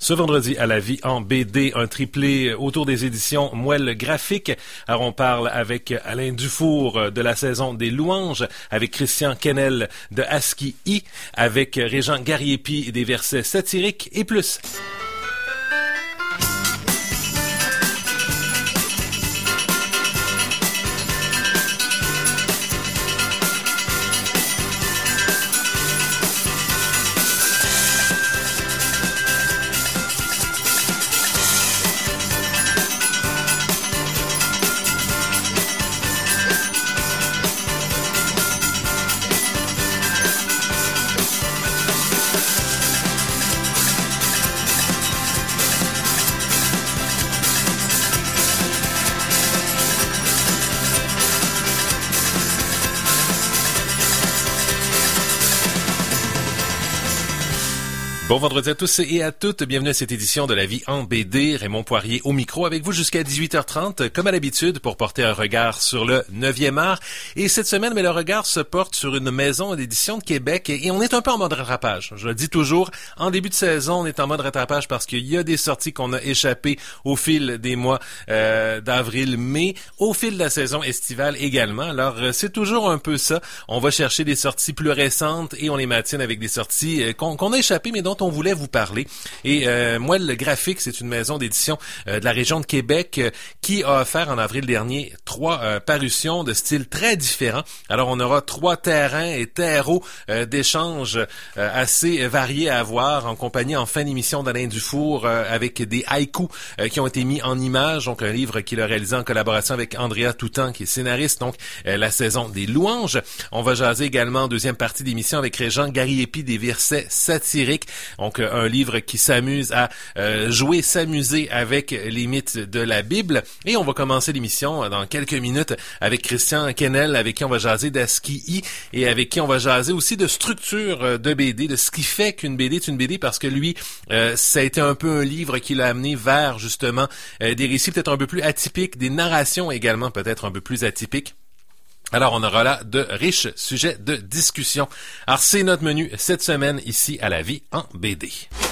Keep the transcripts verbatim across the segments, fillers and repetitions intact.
Ce vendredi à la vie en B D, un triplé autour des éditions Moelle Graphique. Alors on parle avec Alain Dufour de la saison des Louanges, avec Christian Quesnel de ASCII, avec Régent Gariepi des versets satiriques et plus. Bon vendredi à tous et à toutes. Bienvenue à cette édition de La Vie en B D. Raymond Poirier au micro avec vous jusqu'à dix-huit heures trente, comme à l'habitude, pour porter un regard sur le neuvième art. Et cette semaine, mais le regard se porte sur une maison d'édition de Québec et on est un peu en mode rattrapage. Je le dis toujours, en début de saison, on est en mode rattrapage parce qu'il y a des sorties qu'on a échappées au fil des mois euh, d'avril, mai, au fil de la saison estivale également. Alors, c'est toujours un peu ça. On va chercher des sorties plus récentes et on les matine avec des sorties euh, qu'on, qu'on a échappées, mais dont on voulait vous parler. Et euh, Moelle Graphique, c'est une maison d'édition euh, de la région de Québec euh, qui a offert en avril dernier trois euh, parutions de styles très différents. Alors, on aura trois terrains et terreaux euh, d'échanges euh, assez variés à voir en compagnie en fin d'émission d'Alain Dufour euh, avec des haïkus euh, qui ont été mis en images. Donc, un livre qu'il a réalisé en collaboration avec Andrea Toutan, qui est scénariste. Donc, euh, la saison des Louanges. On va jaser également en deuxième partie d'émission avec Régent Gariepi des versets satiriques. Donc, un livre qui s'amuse à euh, jouer, s'amuser avec les mythes de la Bible. Et on va commencer l'émission dans quelques minutes avec Christian Quesnel, avec qui on va jaser d'ASCII et avec qui on va jaser aussi de structure de B D, de ce qui fait qu'une B D est une B D, parce que lui, euh, ça a été un peu un livre qui l'a amené vers, justement, euh, des récits peut-être un peu plus atypiques, des narrations également peut-être un peu plus atypiques. Alors, on aura là de riches sujets de discussion. Alors, c'est notre menu cette semaine ici à La Vie en B D.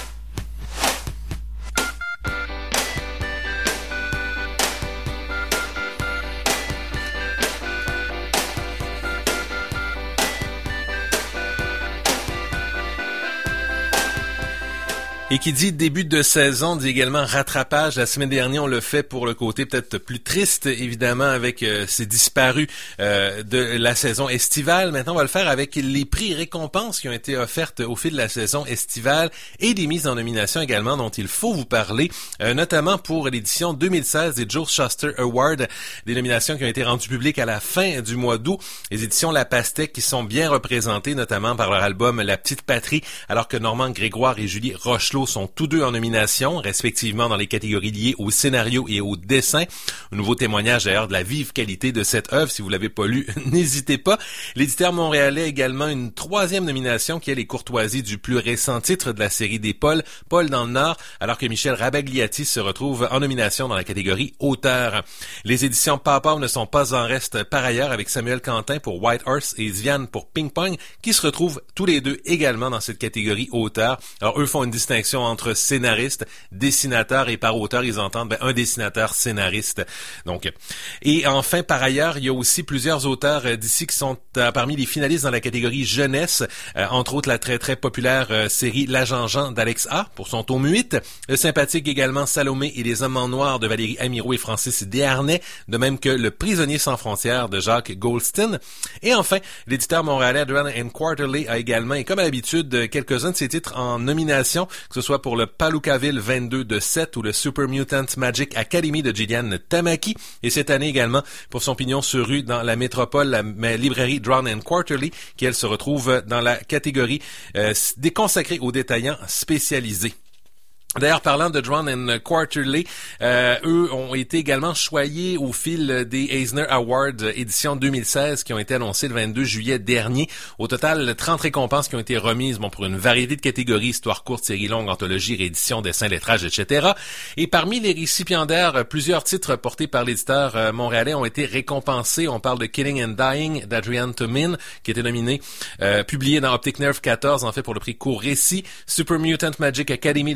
Et qui dit début de saison, dit également rattrapage. La semaine dernière, on l'a fait pour le côté peut-être plus triste, évidemment, avec euh, ces disparus euh, de la saison estivale. Maintenant, on va le faire avec les prix et récompenses qui ont été offertes au fil de la saison estivale et des mises en nomination également dont il faut vous parler, euh, notamment pour l'édition deux mille seize des Joe Shuster Awards, des nominations qui ont été rendues publiques à la fin du mois d'août. Les éditions La Pastèque qui sont bien représentées, notamment par leur album La Petite Patrie, alors que Normand Grégoire et Julie Rochelot sont tous deux en nomination, respectivement dans les catégories liées au scénario et au dessin. Un nouveau témoignage d'ailleurs de la vive qualité de cette œuvre. Si vous l'avez pas lu, n'hésitez pas. L'éditeur montréalais a également une troisième nomination qui est les courtoisies du plus récent titre de la série des Paul, Paul dans le Nord, alors que Michel Rabagliati se retrouve en nomination dans la catégorie auteur. Les éditions Papa ne sont pas en reste par ailleurs, avec Samuel Quentin pour White Horse et Ziane pour Ping Pong, qui se retrouvent tous les deux également dans cette catégorie auteur. Alors eux font une distinction entre scénariste, dessinateur, et par auteur, ils entendent ben, un dessinateur scénariste. Donc, et enfin, par ailleurs, il y a aussi plusieurs auteurs euh, d'ici qui sont euh, parmi les finalistes dans la catégorie jeunesse, euh, entre autres la très très populaire euh, série L'Agent Jean d'Alex A pour son tome huit, le sympathique également Salomé et les Hommes en Noir de Valérie Amirault et Francis Desharnais, de même que Le Prisonnier sans frontières de Jacques Goldstein. Et enfin, l'éditeur montréalais Dran and Quarterly a également, et comme à l'habitude, quelques-uns de ses titres en nomination, que ce soit pour le Palookaville vingt-deux de Seth ou le Super Mutant Magic Academy de Gillian Tamaki, et cette année également pour son pignon sur rue dans la métropole, la librairie Drawn and Quarterly, qui elle se retrouve dans la catégorie euh, déconsacrée aux détaillants spécialisés. D'ailleurs, parlant de Drawn and Quarterly, euh, eux ont été également choyés au fil des Eisner Awards édition deux mille seize qui ont été annoncés le vingt-deux juillet dernier. Au total, trente récompenses qui ont été remises bon, pour une variété de catégories, histoire courte, série longue, anthologie, réédition, dessin, lettrage, et cetera. Et parmi les récipiendaires, plusieurs titres portés par l'éditeur euh, montréalais ont été récompensés. On parle de Killing and Dying d'Adrian Tomin, qui était nominé, euh, publié dans Optic Nerve quatorze, en fait, pour le prix Court Récit. Super Mutant Magic Academy de Gillian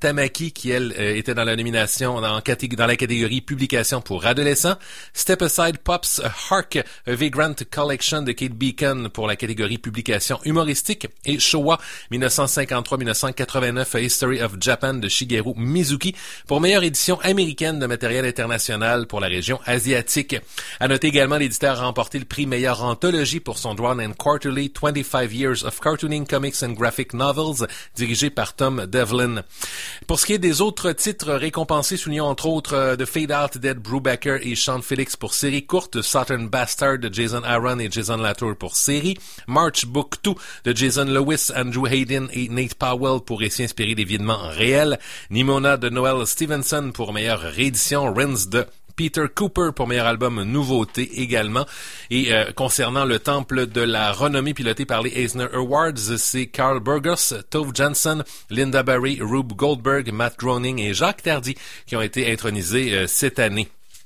Tamaki, qui, elle, euh, était dans la nomination dans, catég- dans la catégorie publication pour adolescents. Step Aside Pops Hark, A Vagrant Collection de Kate Beacon pour la catégorie publication humoristique. Et Showa dix-neuf cent cinquante-trois dix-neuf cent quatre-vingt-neuf, A History of Japan de Shigeru Mizuki pour meilleure édition américaine de matériel international pour la région asiatique. À noter également, l'éditeur a remporté le prix meilleure anthologie pour son Drawn and Quarterly twenty-five Years of Cartooning Comics and Graphic Novels, dirigé par Tom Devlin. Pour ce qui est des autres titres récompensés, soulignons entre autres euh, The Fade Out d'Ed Brubaker et Sean Felix pour série courte, Southern Bastard de Jason Aaron et Jason Latour pour série, March Book deux de Jason Lewis, Andrew Hayden et Nate Powell pour récits inspirés d'événements réels, Nimona de Noel Stevenson pour meilleure réédition, Rins de Peter Cooper pour meilleur album nouveauté également. Et euh, concernant le temple de la renommée piloté par les Eisner Awards, c'est Carl Burgos, Tove Jansson, Linda Barry, Rube Goldberg, Matt Groening et Jacques Tardy qui ont été intronisés euh, cette année.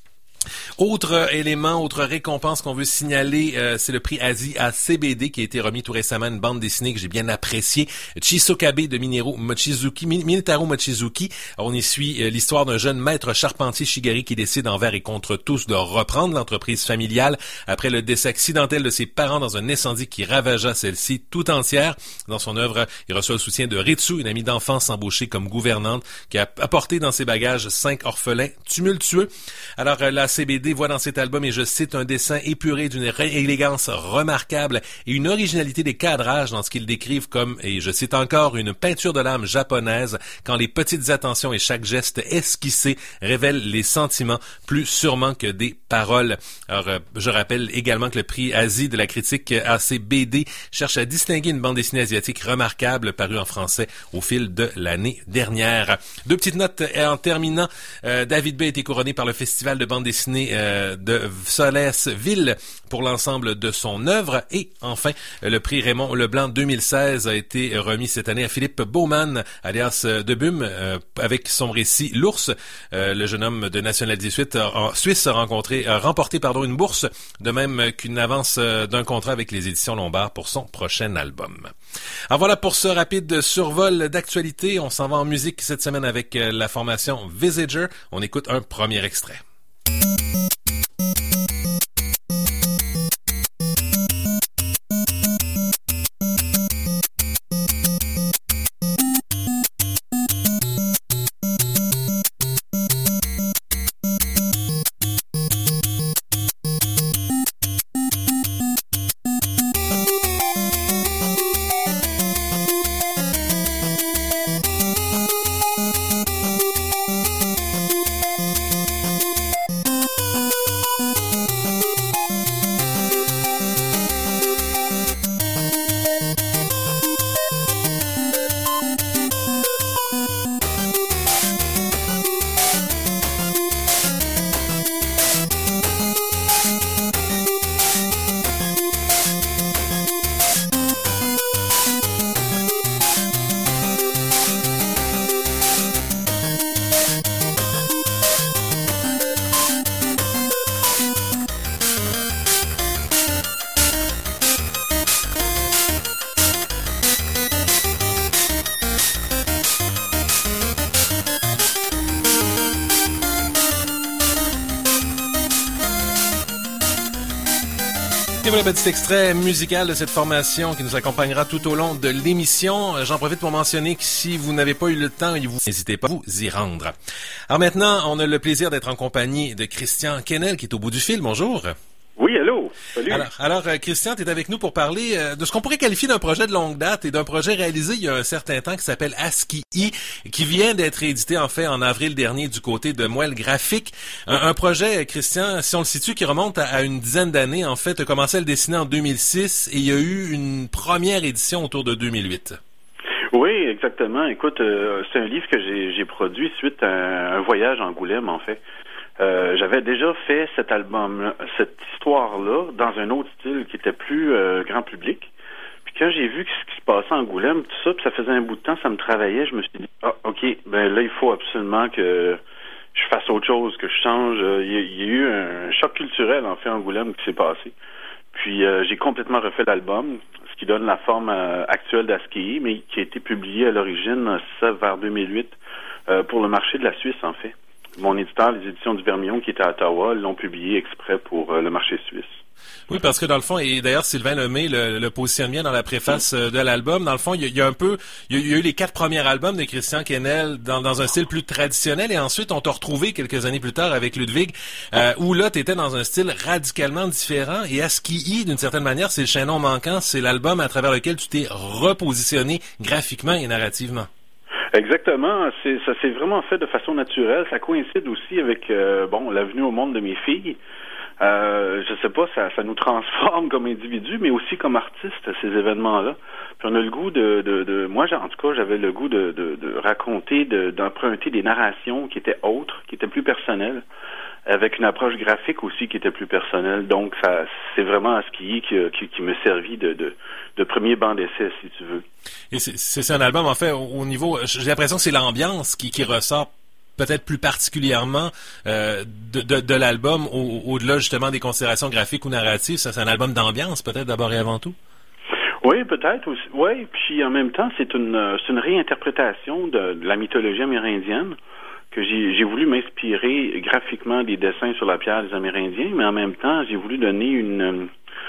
Autre élément, autre récompense qu'on veut signaler, euh, c'est le prix Asie à C B D qui a été remis tout récemment, une bande dessinée que j'ai bien appréciée, Chisokabe de Minoru Mochizuki. Minotaru Mochizuki. On y suit euh, l'histoire d'un jeune maître charpentier Shigari qui décide envers et contre tous de reprendre l'entreprise familiale après le décès accidentel de ses parents dans un incendie qui ravagea celle-ci tout entière. Dans son œuvre, il reçoit le soutien de Ritsu, une amie d'enfance embauchée comme gouvernante, qui a apporté dans ses bagages cinq orphelins tumultueux. Alors euh, la C B D voit dans cet album, et je cite, un dessin épuré d'une élégance remarquable et une originalité des cadrages dans ce qu'ils décrivent comme, et je cite encore, une peinture de l'âme japonaise quand les petites attentions et chaque geste esquissé révèlent les sentiments plus sûrement que des paroles. Alors, euh, je rappelle également que le prix Asie de la critique A C B D cherche à distinguer une bande dessinée asiatique remarquable parue en français au fil de l'année dernière. Deux petites notes en terminant. Euh, David Bay a été couronné par le Festival de bande dessinée euh, de Solès-Ville pour l'ensemble de son œuvre. Et enfin, le prix Raymond Leblanc deux mille seize a été remis cette année à Philippe Baumann, alias Debume, euh, avec son récit L'Ours. Euh, le jeune homme de nationalité suisse a, Suisse a, rencontré, a remporté pardon, une bourse, de même qu'une avance d'un contrat avec les éditions Lombard pour son prochain album. Alors voilà pour ce rapide survol d'actualité. On s'en va en musique cette semaine avec la formation Visager. On écoute un premier extrait. Et voilà, petit extrait musical de cette formation qui nous accompagnera tout au long de l'émission. J'en profite pour mentionner que si vous n'avez pas eu le temps, vous n'hésitez pas à vous y rendre. Alors maintenant, on a le plaisir d'être en compagnie de Christian Kennel qui est au bout du fil. Bonjour. Oui, allô. Salut. Alors, alors euh, Christian, tu es avec nous pour parler euh, de ce qu'on pourrait qualifier d'un projet de longue date et d'un projet réalisé il y a un certain temps qui s'appelle ASCII, qui vient d'être édité en fait en avril dernier du côté de Moelle Graphique. Un, un projet, Christian, si on le situe, qui remonte à, à une dizaine d'années. En fait, tu as commencé à le dessiner en deux mille six et il y a eu une première édition autour de deux mille huit. Oui, exactement. Écoute, euh, c'est un livre que j'ai, j'ai produit suite à un, un voyage en Angoulême, en fait. Euh, j'avais déjà fait cet album, cette histoire-là, dans un autre style qui était plus euh, grand public. Puis quand j'ai vu ce qui se passait en Angoulême, tout ça, puis ça faisait un bout de temps, ça me travaillait, je me suis dit, ah, ok, ben là, il faut absolument que je fasse autre chose, que je change. Il y a, il y a eu un choc culturel, en fait, en Angoulême qui s'est passé. Puis euh, j'ai complètement refait l'album, ce qui donne la forme euh, actuelle d'ASCII, mais qui a été publié à l'origine, ça, vers deux mille huit, euh, pour le marché de la Suisse, en fait. Mon éditeur, les éditions du Vermillon, qui était à Ottawa, l'ont publié exprès pour euh, le marché suisse. Oui, parce que dans le fond, et d'ailleurs Sylvain Lemay le, le positionne bien dans la préface euh, de l'album, dans le fond, il y, a, il y a un peu, il y a, il y a eu les quatre premiers albums de Christian Quesnel dans, dans un style plus traditionnel, et ensuite on t'a retrouvé quelques années plus tard avec Ludwig, euh, où là t'étais dans un style radicalement différent, et Askii, d'une certaine manière, c'est le chaînon manquant, c'est l'album à travers lequel tu t'es repositionné graphiquement et narrativement. Exactement, c'est, ça s'est vraiment fait de façon naturelle, ça coïncide aussi avec, euh, bon, la venue au monde de mes filles. Euh, je sais pas, ça, ça nous transforme comme individus, mais aussi comme artistes, ces événements-là. Puis on a le goût de, de, de moi, en tout cas, j'avais le goût de, de, de raconter, de, d'emprunter des narrations qui étaient autres, qui étaient plus personnelles, avec une approche graphique aussi qui était plus personnelle. Donc, ça, c'est vraiment Askii qui, qui, qui me servit de, de, de premier banc d'essai, si tu veux. Et c'est, c'est un album, en fait, au, au niveau, j'ai l'impression que c'est l'ambiance qui, qui ressort peut-être plus particulièrement euh, de, de, de l'album, au, au-delà justement des considérations graphiques ou narratives. Ça, c'est un album d'ambiance, peut-être, d'abord et avant tout? Oui, peut-être aussi. Oui, puis en même temps, c'est une, c'est une réinterprétation de, de la mythologie amérindienne, que j'ai, j'ai voulu m'inspirer graphiquement des dessins sur la pierre des Amérindiens, mais en même temps, j'ai voulu donner une,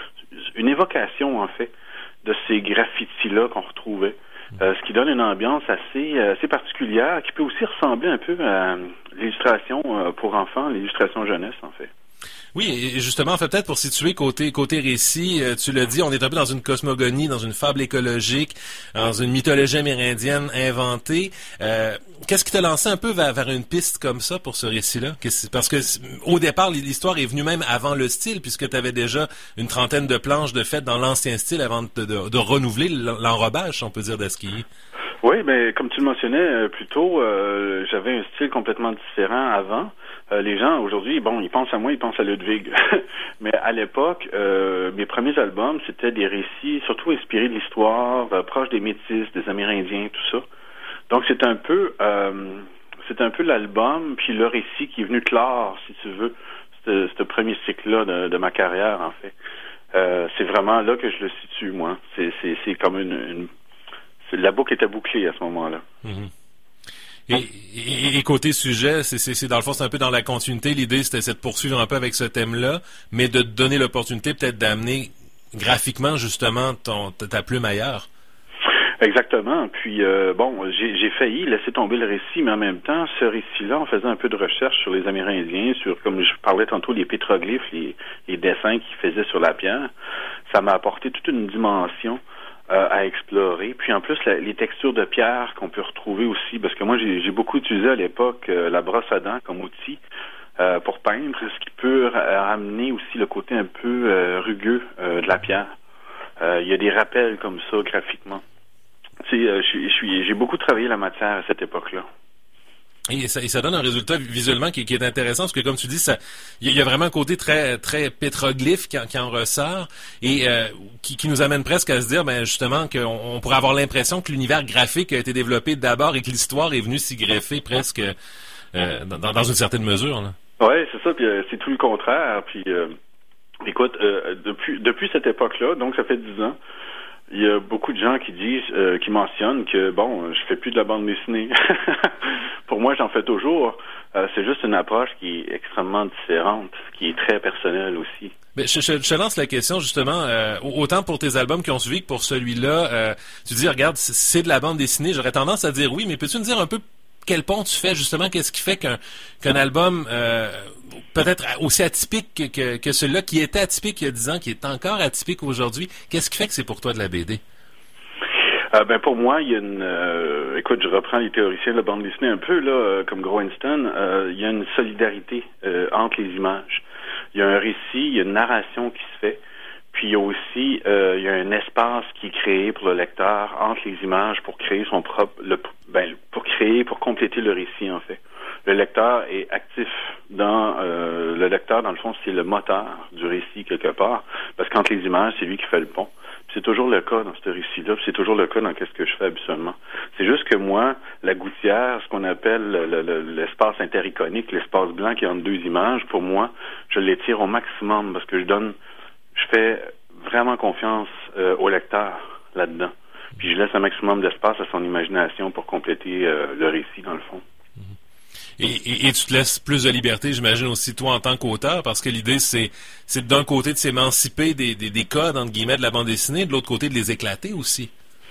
une évocation, en fait, de ces graffitis-là qu'on retrouvait. Euh, ce qui donne une ambiance assez, assez particulière, qui peut aussi ressembler un peu à l'illustration euh, pour enfants, l'illustration jeunesse, en fait. Oui, et justement, en fait, peut-être pour situer côté côté récit, euh, tu l'as dit, on est un peu dans une cosmogonie, dans une fable écologique, dans une mythologie amérindienne inventée. Euh, qu'est-ce qui t'a lancé un peu vers, vers une piste comme ça pour ce récit-là? Parce que au départ, l'histoire est venue même avant le style, puisque tu avais déjà une trentaine de planches de faites dans l'ancien style avant de, de, de renouveler l'enrobage, on peut dire, d'Askii. Oui, mais comme tu le mentionnais euh, plus tôt, euh, j'avais un style complètement différent avant. Euh, les gens, aujourd'hui, bon, ils pensent à moi, ils pensent à Ludwig. Mais à l'époque, euh, mes premiers albums, c'était des récits surtout inspirés de l'histoire, euh, proches des Métis, des Amérindiens, tout ça. Donc, c'est un peu euh, c'est un peu l'album, puis le récit qui est venu clore, si tu veux, ce, ce premier cycle-là de, de ma carrière, en fait. Euh, c'est vraiment là que je le situe, moi. C'est, c'est, c'est comme une... une c'est, la boucle était bouclée à ce moment-là. Mm-hmm. Et, et, et côté sujet, c'est, c'est, c'est dans le fond, c'est un peu dans la continuité. L'idée, c'était, c'était de poursuivre un peu avec ce thème-là, mais de te donner l'opportunité peut-être d'amener graphiquement, justement, ton, ta plume ailleurs. Exactement. Puis, euh, bon, j'ai, j'ai failli laisser tomber le récit, mais en même temps, ce récit-là, on faisait un peu de recherche sur les Amérindiens, sur, comme je parlais tantôt, les pétroglyphes, les, les dessins qu'ils faisaient sur la pierre. Ça m'a apporté toute une dimension Euh, à explorer. Puis en plus, la, les textures de pierre qu'on peut retrouver aussi, parce que moi, j'ai, j'ai beaucoup utilisé à l'époque euh, la brosse à dents comme outil euh, pour peindre, ce qui peut ra- ramener aussi le côté un peu euh, rugueux euh, de la pierre. Euh, il y a des rappels comme ça graphiquement. Tu sais, euh, je suis, j'ai beaucoup travaillé la matière à cette époque-là. Et ça, et ça donne un résultat visuellement qui, qui est intéressant, parce que comme tu dis, ça, il y, y a vraiment un côté très, très pétroglyphe qui, qui en ressort, et euh, qui, qui nous amène presque à se dire, ben justement, qu'on on pourrait avoir l'impression que l'univers graphique a été développé d'abord et que l'histoire est venue s'y greffer presque euh, dans, dans une certaine mesure. Oui, c'est ça. Puis euh, c'est tout le contraire. Puis, euh, écoute, euh, depuis depuis cette époque-là, donc ça fait dix ans. Il y a beaucoup de gens qui disent, euh, qui mentionnent que, bon, je fais plus de la bande dessinée. Pour moi, j'en fais toujours. Euh, c'est juste une approche qui est extrêmement différente, qui est très personnelle aussi. Mais je, je, je te lance la question, justement, euh, autant pour tes albums qui ont suivi que pour celui-là. Euh, tu dis, regarde, c'est de la bande dessinée. J'aurais tendance à dire oui, mais peux-tu me dire un peu quel pont tu fais, justement? Qu'est-ce qui fait qu'un, qu'un album... Euh, peut-être aussi atypique que, que, que celui-là, qui était atypique il y a dix ans, qui est encore atypique aujourd'hui. Qu'est-ce qui fait que c'est pour toi de la B D? Euh, ben pour moi, il y a une... Euh, écoute, je reprends les théoriciens de la bande dessinée un peu, là, euh, comme Groenston. Euh, il y a une solidarité euh, entre les images. Il y a un récit, il y a une narration qui se fait. Puis il y a aussi euh, il y a un espace qui est créé pour le lecteur entre les images pour créer son propre... Le, ben, pour créer, pour compléter le récit, en fait. Le lecteur est actif dans euh, le lecteur, dans le fond, c'est le moteur du récit quelque part, parce qu'entre les images, c'est lui qui fait le pont. Puis c'est toujours le cas dans ce récit-là, puis c'est toujours le cas dans qu'est-ce que je fais habituellement. C'est juste que moi, la gouttière, ce qu'on appelle le, le, l'espace intericonique, l'espace blanc qui est entre deux images, pour moi, je l'étire au maximum parce que je donne, je fais vraiment confiance euh, au lecteur là-dedans. Puis je laisse un maximum d'espace à son imagination pour compléter euh, le récit, dans le fond. Et, et, et tu te laisses plus de liberté, j'imagine aussi toi en tant qu'auteur, parce que l'idée c'est c'est d'un côté de s'émanciper des, des, des codes entre guillemets de la bande dessinée, de l'autre côté de les éclater aussi.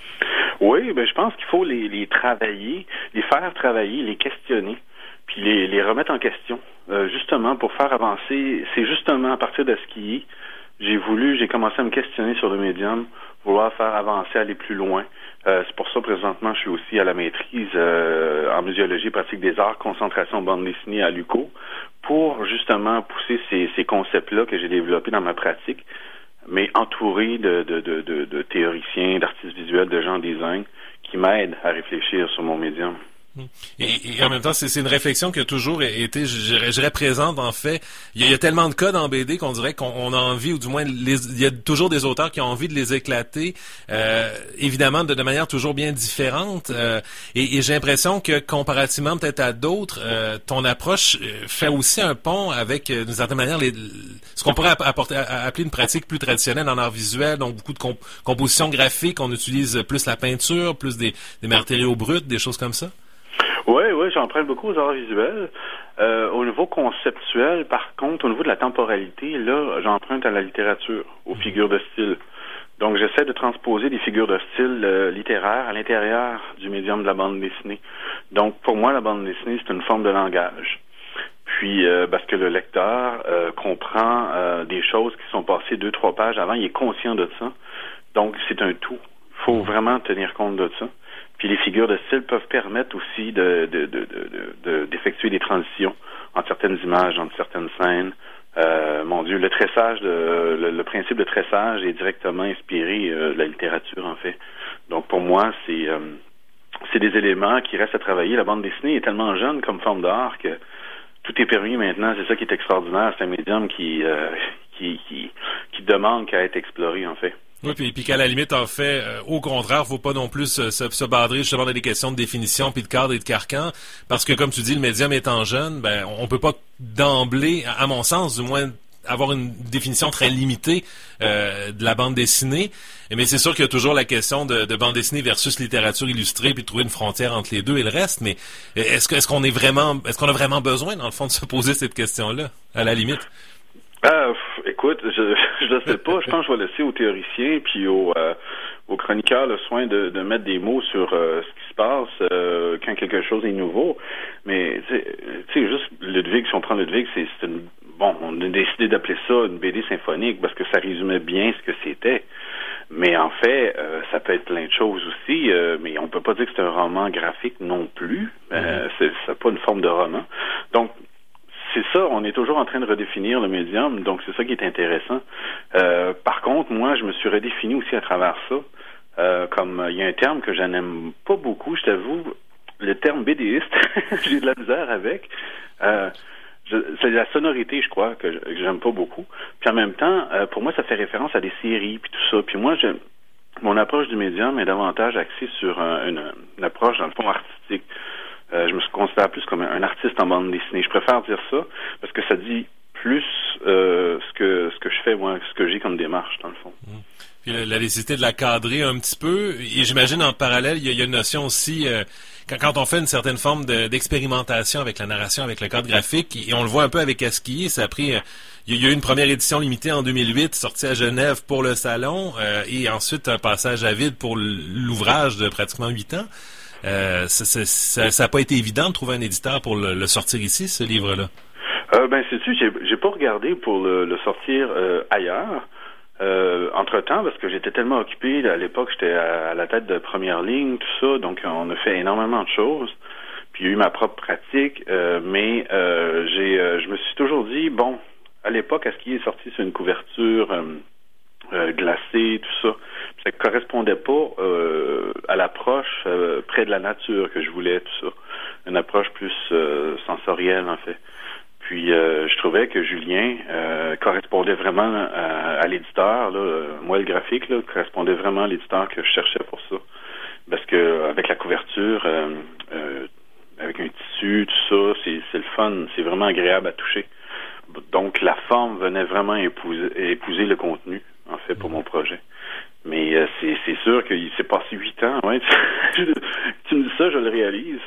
Oui, ben je pense qu'il faut les, les travailler, les faire travailler, les questionner, puis les, les remettre en question, euh, justement pour faire avancer. C'est justement à partir de ce qui est, j'ai voulu, j'ai commencé à me questionner sur le médium, vouloir faire avancer, aller plus loin. Euh, c'est pour ça, présentement, je suis aussi à la maîtrise euh, en muséologie et pratique des arts, concentration bande dessinée à l'U Q O, pour justement pousser ces, ces concepts-là que j'ai développés dans ma pratique, mais entouré de, de, de, de, de théoriciens, d'artistes visuels, de gens en design, qui m'aident à réfléchir sur mon médium. Et, et en même temps, c'est, c'est une réflexion qui a toujours été, je dirais, présente en fait. Il y, a, il y a tellement de codes en B D qu'on dirait qu'on on a envie, ou du moins, les, il y a toujours des auteurs qui ont envie de les éclater, euh, évidemment de, de manière toujours bien différente. Euh, et, et j'ai l'impression que comparativement peut-être à d'autres, euh, ton approche fait aussi un pont avec, d'une certaine manière, les, ce qu'on pourrait apporter, appeler une pratique plus traditionnelle en art visuel, donc beaucoup de comp- composition graphique, on utilise plus la peinture, plus des, des matériaux bruts, des choses comme ça. Oui, oui, j'emprunte beaucoup aux arts visuels. Euh, au niveau conceptuel, par contre, au niveau de la temporalité, là, j'emprunte à la littérature, aux figures de style. Donc, j'essaie de transposer des figures de style euh, littéraire à l'intérieur du médium de la bande dessinée. Donc, pour moi, la bande dessinée, c'est une forme de langage. Puis, euh, parce que le lecteur euh, comprend euh, des choses qui sont passées deux, trois pages avant, il est conscient de ça. Donc, c'est un tout. Il faut vraiment tenir compte de ça. Puis les figures de style peuvent permettre aussi de, de, de, de, de, d'effectuer des transitions entre certaines images, entre certaines scènes. Euh, mon Dieu, le tressage, de, le, le principe de tressage est directement inspiré euh, de la littérature, en fait. Donc pour moi, c'est, euh, c'est des éléments qui restent à travailler. La bande dessinée est tellement jeune comme forme d'art que tout est permis maintenant. C'est ça qui est extraordinaire. C'est un médium qui, euh, qui, qui, qui demande qu'à être exploré, en fait. Oui, puis, puis qu'à la limite, en fait, euh, au contraire, faut pas non plus se, se, se badrer justement dans des questions de définition, puis de cadre et de carcan, parce que, comme tu dis, le médium étant jeune, ben, on peut pas d'emblée, à mon sens, du moins, avoir une définition très limitée euh, de la bande dessinée. Mais c'est sûr qu'il y a toujours la question de, de bande dessinée versus littérature illustrée, puis de trouver une frontière entre les deux et le reste. Mais est-ce que, est-ce qu'on est vraiment, est-ce qu'on a vraiment besoin, dans le fond, de se poser cette question-là, à la limite? Ah, pff, écoute, je je ne sais pas. Je pense que je vais laisser aux théoriciens puis aux, euh, aux chroniqueurs le soin de, de mettre des mots sur euh, ce qui se passe euh, quand quelque chose est nouveau. Mais tu sais, juste Ludwig, si on prend Ludwig, c'est, c'est une bon, on a décidé d'appeler ça une B D symphonique parce que ça résumait bien ce que c'était. Mais en fait, euh, ça peut être plein de choses aussi. Euh, mais on peut pas dire que c'est un roman graphique non plus. Euh, mm-hmm. c'est, c'est pas une forme de roman. Donc c'est ça, on est toujours en train de redéfinir le médium, donc c'est ça qui est intéressant. Euh, par contre, moi, je me suis redéfini aussi à travers ça. Euh, comme il y a un terme que je n'aime pas beaucoup, je t'avoue, le terme BDiste, j'ai de la misère avec. Euh, je, c'est la sonorité, je crois, que, je, que j'aime pas beaucoup. Puis en même temps, euh, pour moi, ça fait référence à des séries, puis tout ça. Puis moi, je, mon approche du médium est davantage axée sur un, une, une approche, dans le fond, artistique. Euh, je me considère plus comme un artiste en bande dessinée. Je préfère dire ça parce que ça dit plus euh, ce que ce que je fais, moi, ce que j'ai comme démarche, dans le fond. Mmh. Puis la, la nécessité de la cadrer un petit peu. Et j'imagine en parallèle, il y a, il y a une notion aussi, euh, quand, quand on fait une certaine forme de, d'expérimentation avec la narration, avec le cadre graphique, et on le voit un peu avec Asquillier, ça a pris... Euh, il y a eu une première édition limitée en deux mille huit, sortie à Genève pour le salon, euh, et ensuite un passage à vide pour l'ouvrage de pratiquement huit ans. Euh, ça n'a pas été évident de trouver un éditeur pour le, le sortir ici, ce livre-là. Euh, ben, sais-tu, j'ai, j'ai pas regardé pour le, le sortir euh, ailleurs. Euh, entre-temps, parce que j'étais tellement occupé, à l'époque, j'étais à, à la tête de première ligne, tout ça, donc on a fait énormément de choses. Puis il y a eu ma propre pratique, euh, mais euh, j'ai, euh, je me suis toujours dit, bon, à l'époque, est-ce qu'il est sorti sur une couverture euh, euh, glacée, tout ça? Ça correspondait pas euh, à l'approche euh, près de la nature que je voulais, tout ça. Une approche plus euh, sensorielle, en fait. Puis, euh, je trouvais que Julien euh, correspondait vraiment à, à l'éditeur, là, moi, le graphique, là, correspondait vraiment à l'éditeur que je cherchais pour ça. Parce que avec la couverture, euh, euh, avec un tissu, tout ça, c'est, c'est le fun, c'est vraiment agréable à toucher. Donc, la forme venait vraiment épouser, épouser le contenu, en fait, pour mon projet. Mais euh, c'est, c'est sûr qu'il s'est passé huit ans. Ouais. Tu me dis ça, je le réalise.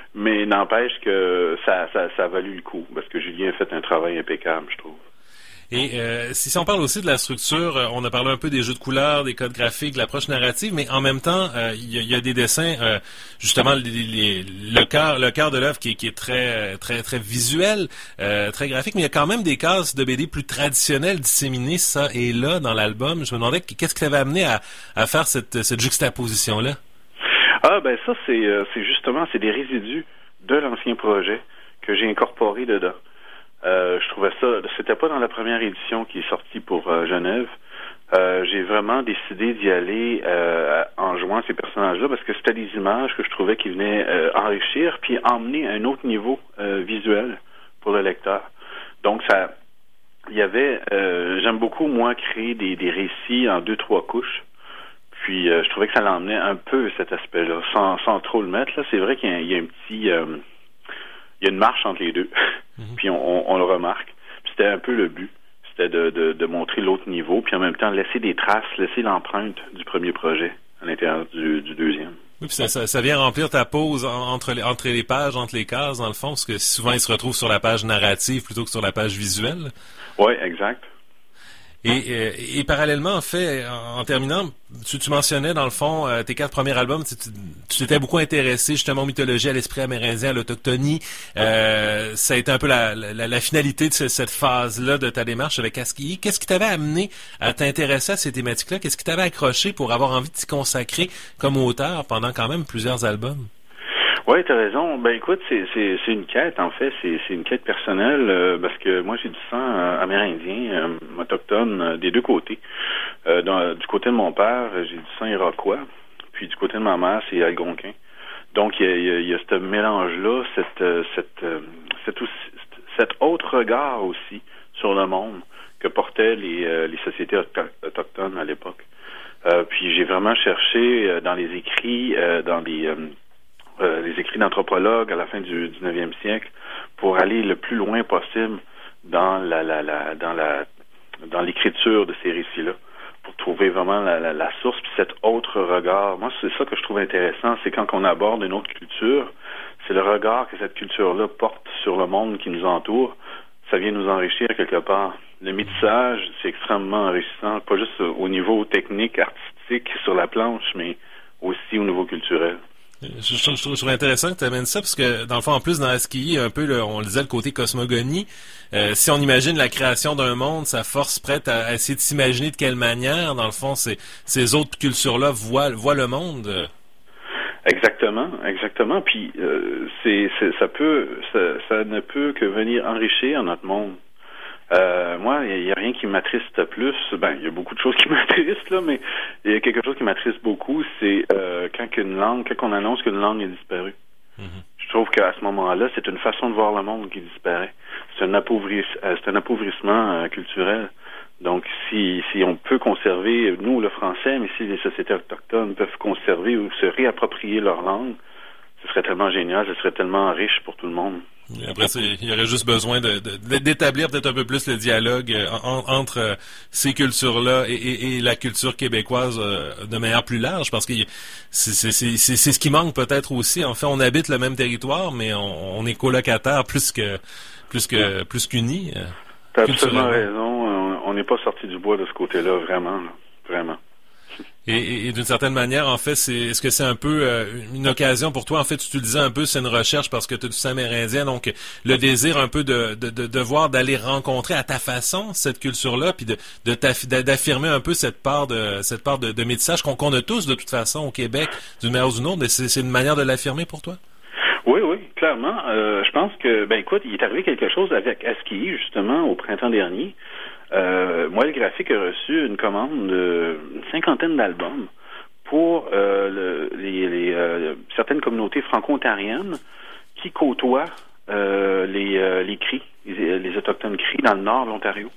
Mais n'empêche que ça, ça, ça a valu le coup, parce que Julien a fait un travail impeccable, je trouve. Et euh, si, si on parle aussi de la structure, euh, on a parlé un peu des jeux de couleurs, des codes graphiques, de l'approche narrative, mais en même temps, euh, il y, y a des dessins, euh, justement, les, les, le cœur, le cœur de l'œuvre qui, qui est très, très, très visuel, euh, très graphique, mais il y a quand même des cases de B D plus traditionnelles disséminées ça et là dans l'album. Je me demandais qu'est-ce qui t'avait amené à, à faire cette, cette juxtaposition-là. Ah ben ça c'est, euh, c'est justement c'est des résidus de l'ancien projet que j'ai incorporés dedans. Euh, je trouvais ça, c'était pas dans la première édition qui est sortie pour euh, Genève. Euh, j'ai vraiment décidé d'y aller euh, en jouant ces personnages-là parce que c'était des images que je trouvais qui venaient euh, enrichir puis emmener à un autre niveau euh, visuel pour le lecteur. Donc ça, il y avait, euh, j'aime beaucoup moi créer des, des récits en deux trois couches. Puis euh, je trouvais que ça l'emmenait un peu cet aspect-là, sans, sans trop le mettre. Là, c'est vrai qu'il y a, il y a un petit, euh, il y a une marche entre les deux. Mm-hmm. Puis on, on, on le remarque. Puis c'était un peu le but, c'était de, de, de montrer l'autre niveau, puis en même temps laisser des traces, laisser l'empreinte du premier projet à l'intérieur du, du deuxième. Oui, puis ça, ça, ça vient remplir ta pause entre les, entre les pages, entre les cases, dans le fond, parce que souvent ils se retrouvent sur la page narrative plutôt que sur la page visuelle. Oui, exact. Et, et, et parallèlement, en fait, en, en terminant, tu, tu mentionnais dans le fond euh, tes quatre premiers albums, tu, tu, tu t'étais beaucoup intéressé justement aux mythologies, à l'esprit amérindien, à l'autochtonie. Euh, ça a été un peu la, la, la finalité de ce, cette phase-là de ta démarche avec Askihi. Qu'est-ce qui t'avait amené à t'intéresser à ces thématiques-là? Qu'est-ce qui t'avait accroché pour avoir envie de t'y consacrer comme auteur pendant quand même plusieurs albums? Oui, tu as raison. Ben écoute, c'est, c'est, c'est une quête, en fait. C'est, c'est une quête personnelle euh, parce que moi, j'ai du sang euh, amérindien, euh, autochtone, euh, des deux côtés. Euh, dans, du côté de mon père, j'ai du sang iroquois. Puis du côté de ma mère, c'est algonquin. Donc, il y a, il y a, il y a ce mélange-là, cette, euh, cette, euh, cette aussi, cet autre regard aussi sur le monde que portaient les, euh, les sociétés autochtones à l'époque. Euh, puis j'ai vraiment cherché euh, dans les écrits, euh, dans les... Euh, Euh, les écrits d'anthropologues à la fin du dix-neuvième siècle pour aller le plus loin possible dans la, la, la dans la dans l'écriture de ces récits-là pour trouver vraiment la, la, la source puis cet autre regard. Moi, c'est ça que je trouve intéressant, c'est quand on aborde une autre culture, c'est le regard que cette culture-là porte sur le monde qui nous entoure. Ça vient nous enrichir quelque part. Le métissage, c'est extrêmement enrichissant, pas juste au niveau technique, artistique sur la planche, mais aussi au niveau culturel. Je, je, je, trouve, je trouve intéressant que tu amènes ça, parce que, dans le fond, en plus, dans Askihi, un peu, le, on le disait, le côté cosmogonie. Euh, si on imagine la création d'un monde, ça force prête à, à essayer de s'imaginer de quelle manière, dans le fond, ces, ces autres cultures-là voient, voient le monde. Exactement, exactement. Puis, euh, c'est, c'est, ça peut, ça, ça ne peut que venir enrichir notre monde. Euh, moi, il n'y a, a rien qui m'attriste plus. Ben, il y a beaucoup de choses qui m'attristent, là, mais il y a quelque chose qui m'attriste beaucoup, c'est euh, quand une langue, quand on annonce qu'une langue est disparue. Mm-hmm. Je trouve qu'à ce moment-là, c'est une façon de voir le monde qui disparaît. C'est un, appauvris, euh, c'est un appauvrissement euh, culturel. Donc, si, si on peut conserver, nous, le français, mais si les sociétés autochtones peuvent conserver ou se réapproprier leur langue, ce serait tellement génial, ce serait tellement riche pour tout le monde. Et après, c'est, il y aurait juste besoin de, de, d'établir peut-être un peu plus le dialogue en, entre euh, ces cultures-là et, et, et la culture québécoise euh, de manière plus large, parce que c'est, c'est, c'est, c'est, c'est ce qui manque peut-être aussi. En fait, on habite le même territoire, mais on, on est colocataires plus que plus que plus qu'unis. Euh, T'as absolument raison. On n'est pas sorti du bois de ce côté-là, vraiment, là. Vraiment. Et, et, et d'une certaine manière, en fait, c'est est-ce que c'est un peu euh, une occasion pour toi? En fait, tu te disais un peu, c'est une recherche parce que tu as du sang amérindien, donc le désir un peu de de, de, de voir, d'aller rencontrer à ta façon cette culture-là, puis de, de d'affirmer un peu cette part de cette part de, de métissage qu'on, qu'on a tous de toute façon au Québec, d'une manière ou d'une autre. C'est, c'est une manière de l'affirmer pour toi? Oui, oui, clairement. Euh, je pense que, ben écoute, il est arrivé quelque chose avec Askihi, justement, au printemps dernier. Euh, moi, le graphique a reçu une commande d'une cinquantaine d'albums pour euh, le, les, les, euh, certaines communautés franco-ontariennes qui côtoient euh, les, euh, les Cris, les, les autochtones Cris dans le nord de l'Ontario.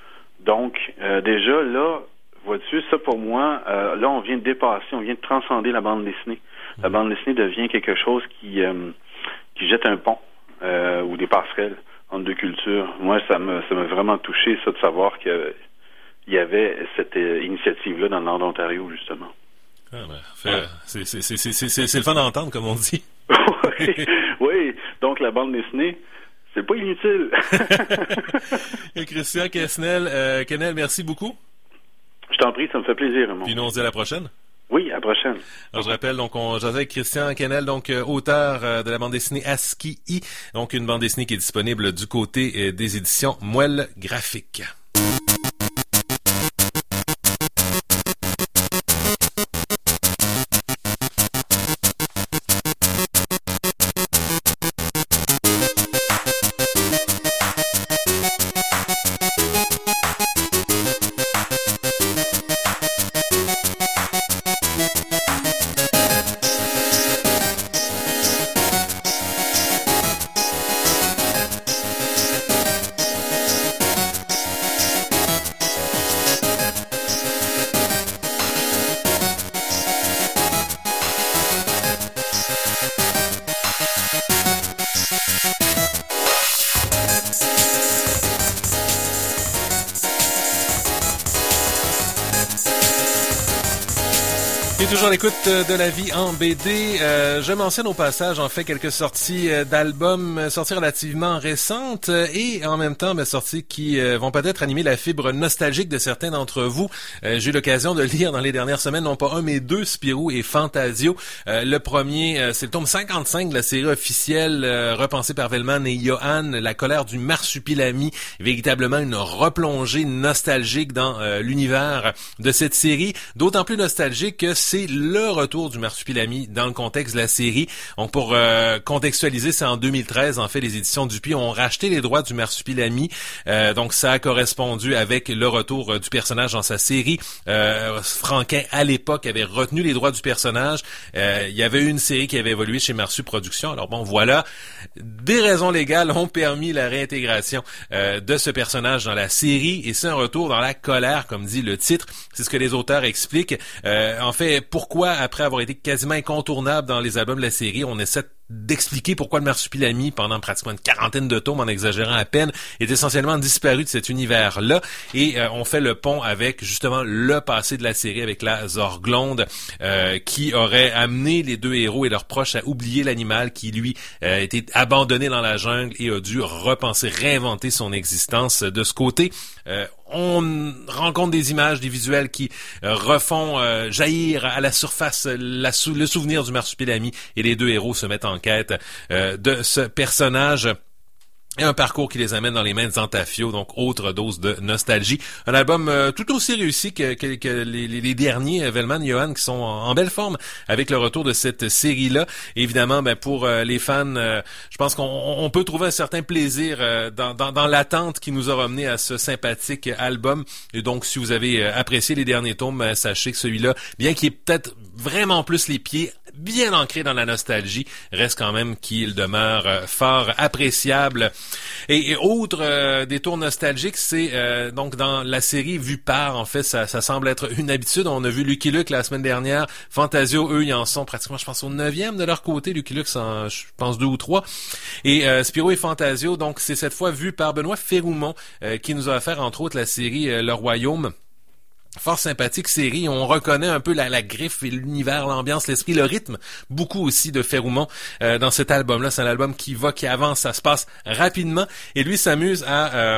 Donc, euh, déjà, là, vois-tu, ça pour moi, euh, là, on vient de dépasser, on vient de transcender la bande dessinée. La bande dessinée devient quelque chose qui, euh, qui jette un pont euh, ou des passerelles entre deux cultures. Moi, ça m'a ça m'a vraiment touché, ça, de savoir qu'il y avait cette euh, initiative-là dans le nord d'Ontario, justement. Ah ben, fait, ouais. c'est, c'est, c'est, c'est, c'est, c'est le fun d'entendre, comme on dit. Oui, Oui, donc la bande dessinée, c'est pas inutile. Et Christian Quesnel, euh, Quesnel, merci beaucoup. Je t'en prie, ça me fait plaisir, Raymond. Puis nous, on se dit à la prochaine. Oui, à la prochaine. Alors, je rappelle, donc, on jasait avec Christian Quesnel, donc, euh, auteur euh, de la bande dessinée Aski I, donc une bande dessinée qui est disponible du côté euh, des éditions Moelle Graphique. Et toujours à l'écoute de la vie en B D. Euh, je mentionne au passage, en fait, quelques sorties d'albums, sorties relativement récentes et en même temps, ben, sorties qui euh, vont peut-être animer la fibre nostalgique de certains d'entre vous. Euh, j'ai eu l'occasion de lire dans les dernières semaines, non pas un, mais deux, Spirou et Fantasio. Euh, le premier, euh, c'est le tome cinquante-cinq de la série officielle euh, repensée par Velman et Johan, La colère du marsupilami, véritablement une replongée nostalgique dans euh, l'univers de cette série, d'autant plus nostalgique que c'est le retour du marsupilami dans le contexte de la série. Donc pour euh, contextualiser, c'est en deux mille treize, en fait, les éditions Dupuis ont racheté les droits du marsupilami. Euh, donc ça a correspondu avec le retour euh, du personnage dans sa série. Euh, Franquin, à l'époque, avait retenu les droits du personnage. Euh, il y avait eu une série qui avait évolué chez Marsu Productions. Alors bon, voilà, des raisons légales ont permis la réintégration euh, de ce personnage dans la série, et c'est un retour dans la colère, comme dit le titre. C'est ce que les auteurs expliquent. Euh, en fait, pourquoi, après avoir été quasiment incontournable dans les albums de la série, on essaie d'expliquer pourquoi le marsupilami, pendant pratiquement une quarantaine de tomes, en exagérant à peine, est essentiellement disparu de cet univers-là, et euh, on fait le pont avec justement le passé de la série, avec la Zorglonde, euh, qui aurait amené les deux héros et leurs proches à oublier l'animal qui, lui, euh, était abandonné dans la jungle et a dû repenser, réinventer son existence de ce côté. Euh, on rencontre des images, des visuels qui euh, refont euh, jaillir à la surface la sou- le souvenir du marsupilami, et les deux héros se mettent en quête euh, de ce personnage. Et un parcours qui les amène dans les mains de Zantafio, donc autre dose de nostalgie. Un album euh, tout aussi réussi que, que, que les, les derniers, Velman et Johan, qui sont en, en belle forme avec le retour de cette série-là. Et évidemment, ben pour euh, les fans, euh, je pense qu'on on peut trouver un certain plaisir euh, dans, dans, dans l'attente qui nous a ramené à ce sympathique album. Et donc, si vous avez euh, apprécié les derniers tomes, ben, sachez que celui-là, bien qu'il ait peut-être vraiment plus les pieds bien ancré dans la nostalgie, reste quand même qu'il demeure euh, fort appréciable. Et, et autre euh, détour nostalgique, c'est euh, donc dans la série vue par, en fait, ça, ça semble être une habitude. On a vu Lucky Luke la semaine dernière. Fantasio, eux, ils en sont pratiquement, je pense, au neuvième de leur côté. Lucky Luke, en, je pense, deux ou trois. Et euh, Spirou et Fantasio, donc c'est cette fois vu par Benoît Féroumont, euh, qui nous a offert, entre autres, la série euh, Le Royaume. Fort sympathique série, on reconnaît un peu la, la griffe et l'univers, l'ambiance, l'esprit, le rythme, beaucoup aussi de Féroumont euh, dans cet album-là. C'est un album qui va, qui avance, ça se passe rapidement, et lui s'amuse à euh,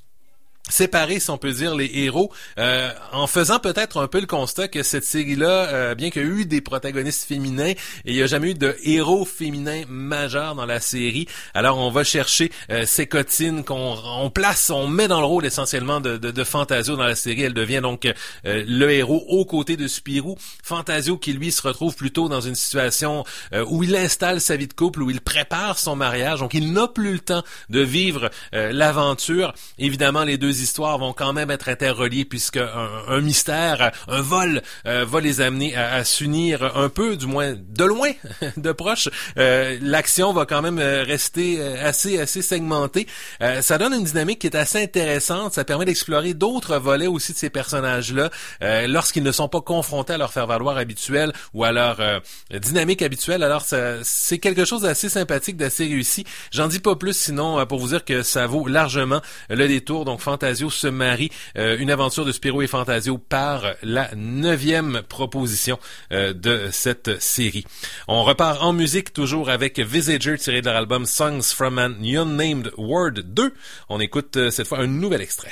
séparer, si on peut dire, les héros, euh, en faisant peut-être un peu le constat que cette série-là, euh, bien qu'il y ait eu des protagonistes féminins, il n'y a jamais eu de héros féminins majeurs dans la série. Alors on va chercher euh, ces cotines qu'on on place, on met dans le rôle essentiellement de, de, de Fantasio dans la série. Elle devient donc euh, le héros aux côtés de Spirou. Fantasio qui, lui, se retrouve plutôt dans une situation euh, où il installe sa vie de couple, où il prépare son mariage, donc il n'a plus le temps de vivre euh, l'aventure. Évidemment, les deux histoires vont quand même être interreliées, puisque un, un mystère, un vol euh, va les amener à, à s'unir un peu, du moins de loin, de proche. Euh, l'action va quand même rester assez assez segmentée. Euh, ça donne une dynamique qui est assez intéressante. Ça permet d'explorer d'autres volets aussi de ces personnages-là, euh, lorsqu'ils ne sont pas confrontés à leur faire-valoir habituel ou à leur euh, dynamique habituelle. Alors ça, c'est quelque chose d'assez sympathique, d'assez réussi. J'en dis pas plus, sinon, pour vous dire que ça vaut largement le détour. Donc, Fantasio Fantasio se marient. Euh, une aventure de Spirou et Fantasio par la neuvième proposition euh, de cette série. On repart en musique toujours avec Visager tiré de leur album Songs from an Unnamed World deux. On écoute euh, cette fois un nouvel extrait.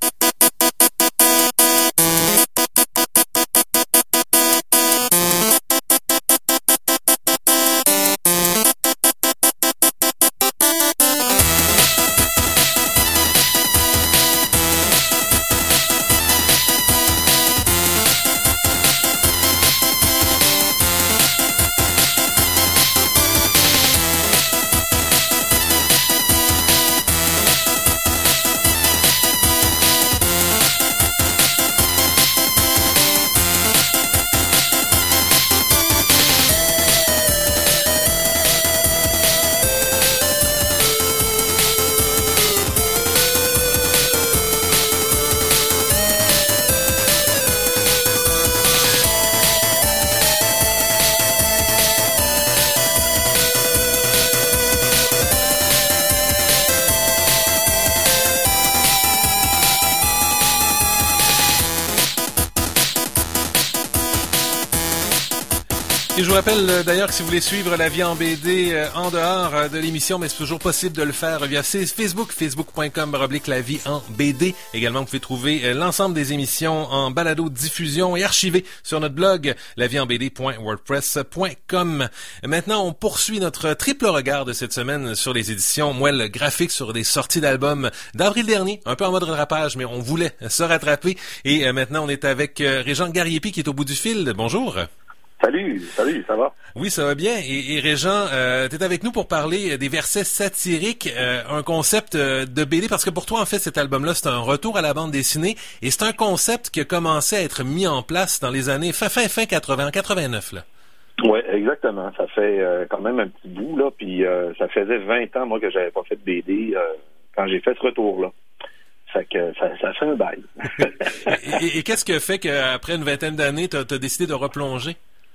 Et je vous rappelle euh, d'ailleurs que si vous voulez suivre La Vie en B D euh, en dehors euh, de l'émission, mais c'est toujours possible de le faire via Facebook, facebook point com oblique La Vie en B D. Également, vous pouvez trouver euh, l'ensemble des émissions en balado-diffusion et archivées sur notre blog la vie en b d point wordpress point com. Maintenant, on poursuit notre triple regard de cette semaine sur les éditions Moelle Graphique, sur des sorties d'albums d'avril dernier, un peu en mode rattrapage, mais on voulait se rattraper. Et euh, maintenant, on est avec euh, Régent Gariepi qui est au bout du fil. Bonjour. Salut, salut, ça va? Oui, ça va bien. Et, et Régent, euh, tu es avec nous pour parler des versets satiriques, euh, un concept euh, de B D, parce que pour toi, en fait, cet album-là, c'est un retour à la bande dessinée, et c'est un concept qui a commencé à être mis en place dans les années fin, fin, fin quatre-vingts, quatre-vingt-neuf, là. Oui, exactement. Ça fait euh, quand même un petit bout, là, puis euh, ça faisait vingt ans, moi, que j'avais pas fait de B D euh, quand j'ai fait ce retour-là. Fait que ça, ça fait un bail. et et, et qu'est-ce qui a fait qu'après une vingtaine d'années, tu as décidé de replonger?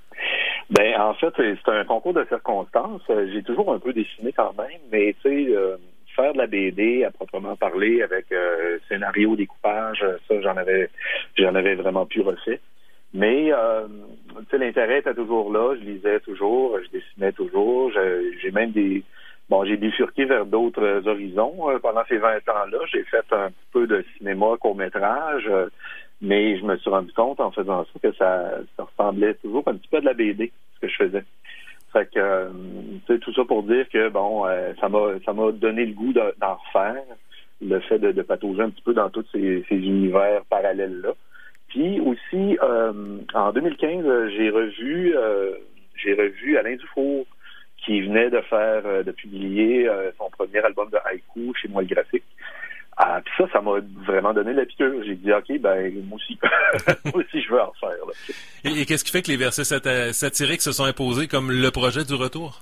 Ben, en fait, c'est un concours de circonstances. J'ai toujours un peu dessiné quand même, mais tu sais, euh, faire de la B D à proprement parler avec euh, scénario, découpage, ça, j'en avais, j'en avais vraiment plus refait. Mais, euh, tu sais, l'intérêt était toujours là. Je lisais toujours, je dessinais toujours. J'ai même des, bon, j'ai bifurqué vers d'autres horizons euh, pendant ces vingt ans-là. J'ai fait un peu de cinéma, court-métrage. Euh, Mais je me suis rendu compte en faisant ça que ça, ça ressemblait toujours un petit peu à de la B D, ce que je faisais. Fait que, euh, tu sais, tout ça pour dire que, bon, euh, ça m'a ça m'a donné le goût de, d'en refaire, le fait de, de patauger un petit peu dans tous ces, ces univers parallèles-là. Puis aussi, euh, en deux mille quinze, j'ai revu euh, j'ai revu Alain Dufour, qui venait de faire, euh, de publier euh, son premier album de haïku chez Moelle Graphique. Ah, puis ça, ça m'a vraiment donné la piqûre. J'ai dit, OK, ben, moi aussi. moi aussi, je veux en faire. Là. Et, et qu'est-ce qui fait que les versets sat- satiriques se sont imposés comme le projet du retour?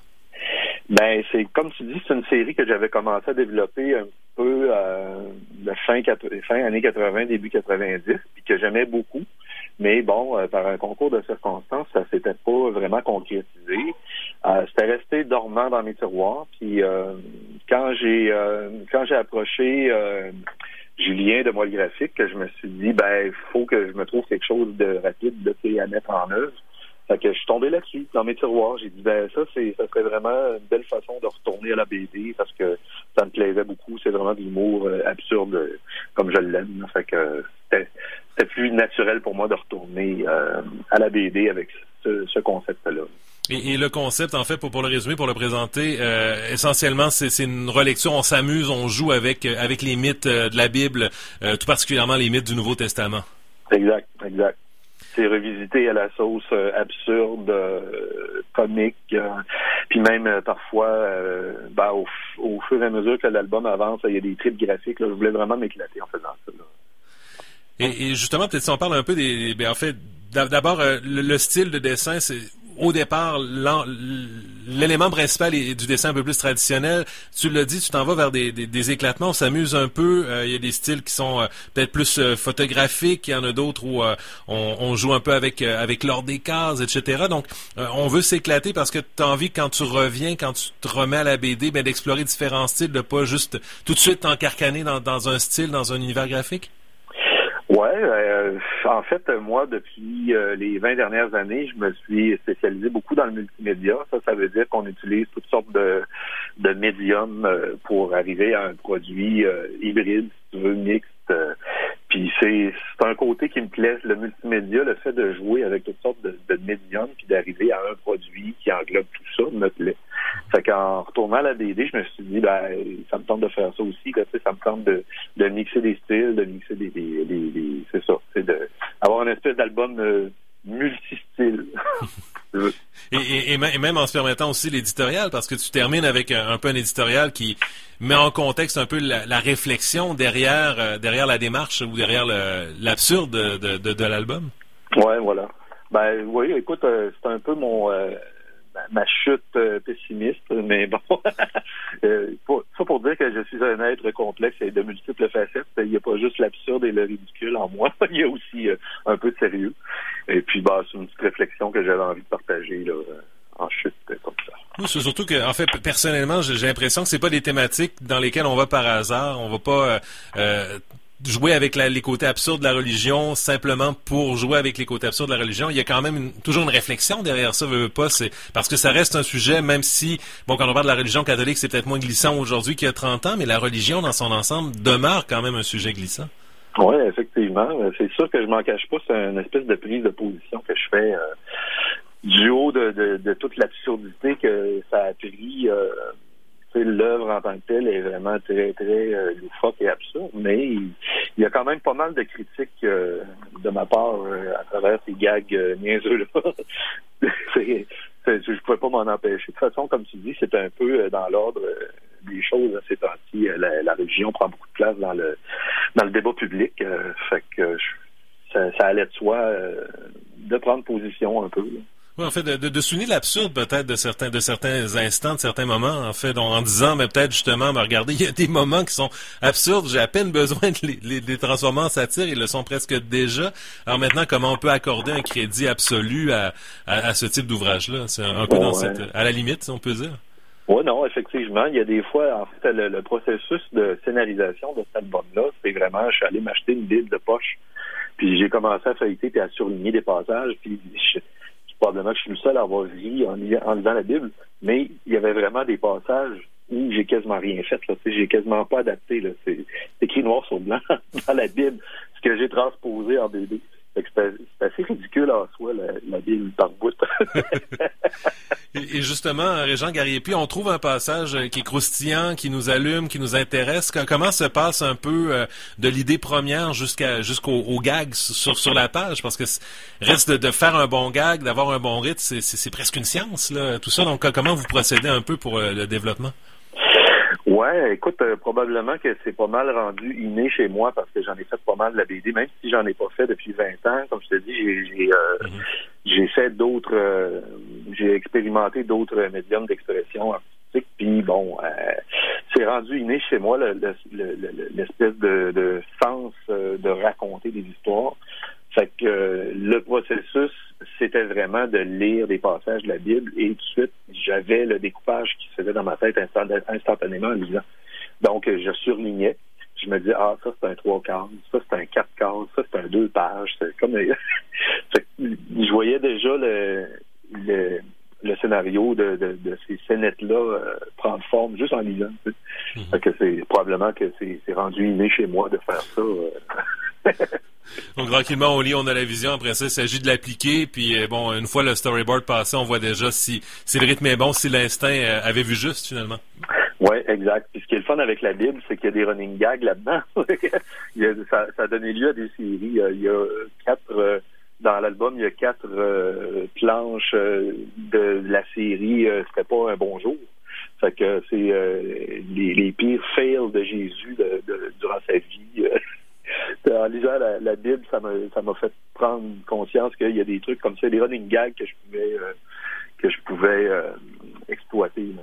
Ben, c'est, comme tu dis, c'est une série que j'avais commencé à développer un peu euh, de fin, fin années quatre-vingts, début quatre-vingt-dix, puis que j'aimais beaucoup. Mais bon, euh, par un concours de circonstances, ça s'était pas vraiment concrétisé. Euh, c'était resté dormant dans mes tiroirs. Puis euh, quand j'ai euh, quand j'ai approché euh, Julien de Moelle Graphique, que je me suis dit, ben, il faut que je me trouve quelque chose de rapide de, à mettre en œuvre. Fait que je suis tombé là-dessus, dans mes tiroirs. J'ai dit, ben, ça, c'est, ça serait vraiment une belle façon de retourner à la B D parce que ça me plaisait beaucoup. C'est vraiment de l'humour euh, absurde, euh, comme je l'aime. Fait que c'était, c'était plus naturel pour moi de retourner euh, à la B D avec ce, ce concept-là. Et, et le concept, en fait, pour, pour le résumer, pour le présenter, euh, essentiellement, c'est, c'est une relecture. On s'amuse, on joue avec, avec les mythes euh, de la Bible, euh, tout particulièrement les mythes du Nouveau Testament. Exact, exact. C'est revisité à la sauce euh, absurde, euh, comique, euh, puis même euh, parfois, euh, ben, au, au fur et à mesure que l'album avance, il y a des trips graphiques. Là, je voulais vraiment m'éclater en faisant ça. Là. Et, et justement, peut-être si on parle un peu des... Ben, en fait, d'abord, euh, le, le style de dessin, c'est au départ, l'élément principal est du dessin un peu plus traditionnel. Tu l'as dit, tu t'en vas vers des, des, des éclatements, on s'amuse un peu. Euh, il y a des styles qui sont euh, peut-être plus euh, photographiques, il y en a d'autres où euh, on, on joue un peu avec euh, avec l'ordre des cases, et cetera. Donc, euh, on veut s'éclater parce que tu as envie, quand tu reviens, quand tu te remets à la B D, ben, d'explorer différents styles, de pas juste tout de suite t'encarcaner dans, dans un style, dans un univers graphique. Ouais, euh, en fait, moi, depuis euh, les vingt dernières années, je me suis spécialisé beaucoup dans le multimédia. Ça, ça veut dire qu'on utilise toutes sortes de, de médiums euh, pour arriver à un produit euh, hybride, si tu veux, mixte. Euh, puis c'est, c'est un côté qui me plaît, le multimédia, le fait de jouer avec toutes sortes de, de médiums, puis d'arriver à un produit qui englobe tout ça, me plaît. Fait qu'en retournant à la B D, je me suis dit, ben, ça me tente de faire ça aussi, là, tu sais, ça me tente de, de mixer des styles, de mixer des, des, des, des c'est ça, c'est de avoir une espèce d'album euh, multi-style. et, et, et même en se permettant aussi l'éditorial, parce que tu termines avec un, un peu un éditorial qui met en contexte un peu la, la réflexion derrière euh, derrière la démarche ou derrière le, l'absurde de, de, de, de l'album. Ouais, voilà. Ben oui, écoute, euh, c'est un peu mon euh, ma chute euh, pessimiste, mais bon, euh, pour, ça pour dire que je suis un être complexe et de multiples facettes. Il n'y a pas juste l'absurde et le ridicule en moi, il y a aussi euh, un peu de sérieux. Et puis, bah, c'est une petite réflexion que j'avais envie de partager là, en chute comme ça. Oui, c'est surtout que, en fait, personnellement, j'ai, j'ai l'impression que c'est pas des thématiques dans lesquelles on va par hasard. On va pas euh, euh, jouer avec la, les côtés absurdes de la religion simplement pour jouer avec les côtés absurdes de la religion. Il y a quand même une, toujours une réflexion derrière ça, veux, veux pas, c'est parce que ça reste un sujet, même si, bon, quand on parle de la religion catholique, c'est peut-être moins glissant aujourd'hui qu'il y a trente ans, mais la religion dans son ensemble demeure quand même un sujet glissant. Oui, effectivement. C'est sûr que je m'en cache pas, c'est une espèce de prise de position que je fais euh, du haut de, de, de toute l'absurdité que ça a pris. Euh, l'œuvre en tant que telle est vraiment très, très euh, loufoque et absurde, mais il, il y a quand même pas mal de critiques euh, de ma part euh, à travers ces gags euh, niaiseux-là. c'est, c'est, je ne pouvais pas m'en empêcher. De toute façon, comme tu dis, c'est un peu euh, dans l'ordre euh, des choses à ces temps-ci. La, la religion prend beaucoup de place dans le dans le débat public. Euh, fait que je, ça, ça allait de soi euh, de prendre position un peu, là. Oui, en fait, de, de, de souligner l'absurde peut-être de certains de certains instants, de certains moments, en fait, en disant, mais peut-être justement, mais regardez, il y a des moments qui sont absurdes, j'ai à peine besoin de les, les, les transformer en satire, ils le sont presque déjà. Alors maintenant, comment on peut accorder un crédit absolu à, à, à ce type d'ouvrage-là? C'est un, un peu dans ouais. cette, à la limite, si on peut dire. Oui, non, effectivement, il y a des fois, en fait, le, le processus de scénarisation de cet album-là, c'est vraiment, je suis allé m'acheter une bible de poche, puis j'ai commencé à feuilleter et à surligner des passages, puis je, probablement que je suis le seul à avoir ri en, en lisant la Bible, mais il y avait vraiment des passages où j'ai quasiment rien fait, là. J'ai quasiment pas adapté, là. C'est, c'est écrit noir sur blanc dans la Bible, ce que j'ai transposé en B D. Fait que c'est, c'est assez ridicule en soi, la, la Bible par bout. et, et justement, Régent Garriépi, on trouve un passage qui est croustillant, qui nous allume, qui nous intéresse. Comment se passe un peu euh, de l'idée première jusqu'à jusqu'au au gag sur sur la page? Parce que reste de, de faire un bon gag, d'avoir un bon rythme, c'est, c'est, c'est presque une science, là, tout ça. Donc, comment vous procédez un peu pour euh, le développement? Ouais, écoute, euh, probablement que c'est pas mal rendu inné chez moi parce que j'en ai fait pas mal de la B D, même si j'en ai pas fait depuis vingt ans. Comme je te dis, j'ai j'ai, euh, mm-hmm. j'ai fait d'autres, euh, j'ai expérimenté d'autres médiums d'expression artistique. Puis bon, euh, c'est rendu inné chez moi le, le, le, l'espèce de, de sens euh, de raconter des histoires. Fait que euh, le processus, c'était vraiment de lire des passages de la Bible et tout de suite, j'avais le découpage qui se faisait dans ma tête instantanément en lisant. Donc, je surlignais. Je me disais, ah, ça, c'est un trois cases, ça, c'est un quatre cases, ça, c'est un deux pages. C'est comme... je voyais déjà le, le, le scénario de, de, de ces scénettes-là euh, prendre forme juste en lisant. Tu sais. Mm-hmm. Fait que c'est probablement que c'est, c'est rendu inné chez moi de faire ça. Euh... Donc, tranquillement, on lit, on a la vision. Après ça, il s'agit de l'appliquer. Puis, euh, bon, une fois le storyboard passé, on voit déjà si, si le rythme est bon, si l'instinct euh, avait vu juste, finalement. Oui, exact. Puis, ce qui est le fun avec la Bible, c'est qu'il y a des running gags là-dedans. il y a, ça, ça a donné lieu à des séries. Il y a quatre... Euh, dans l'album, il y a quatre euh, planches euh, de la série euh, C'était pas un bon jour. Fait que c'est euh, les, les pires fails de Jésus de, de, durant sa vie. En lisant la, la Bible, ça m'a, ça m'a fait prendre conscience qu'il y a des trucs comme ça, des running gags que je pouvais euh, que je pouvais euh, exploiter. Là.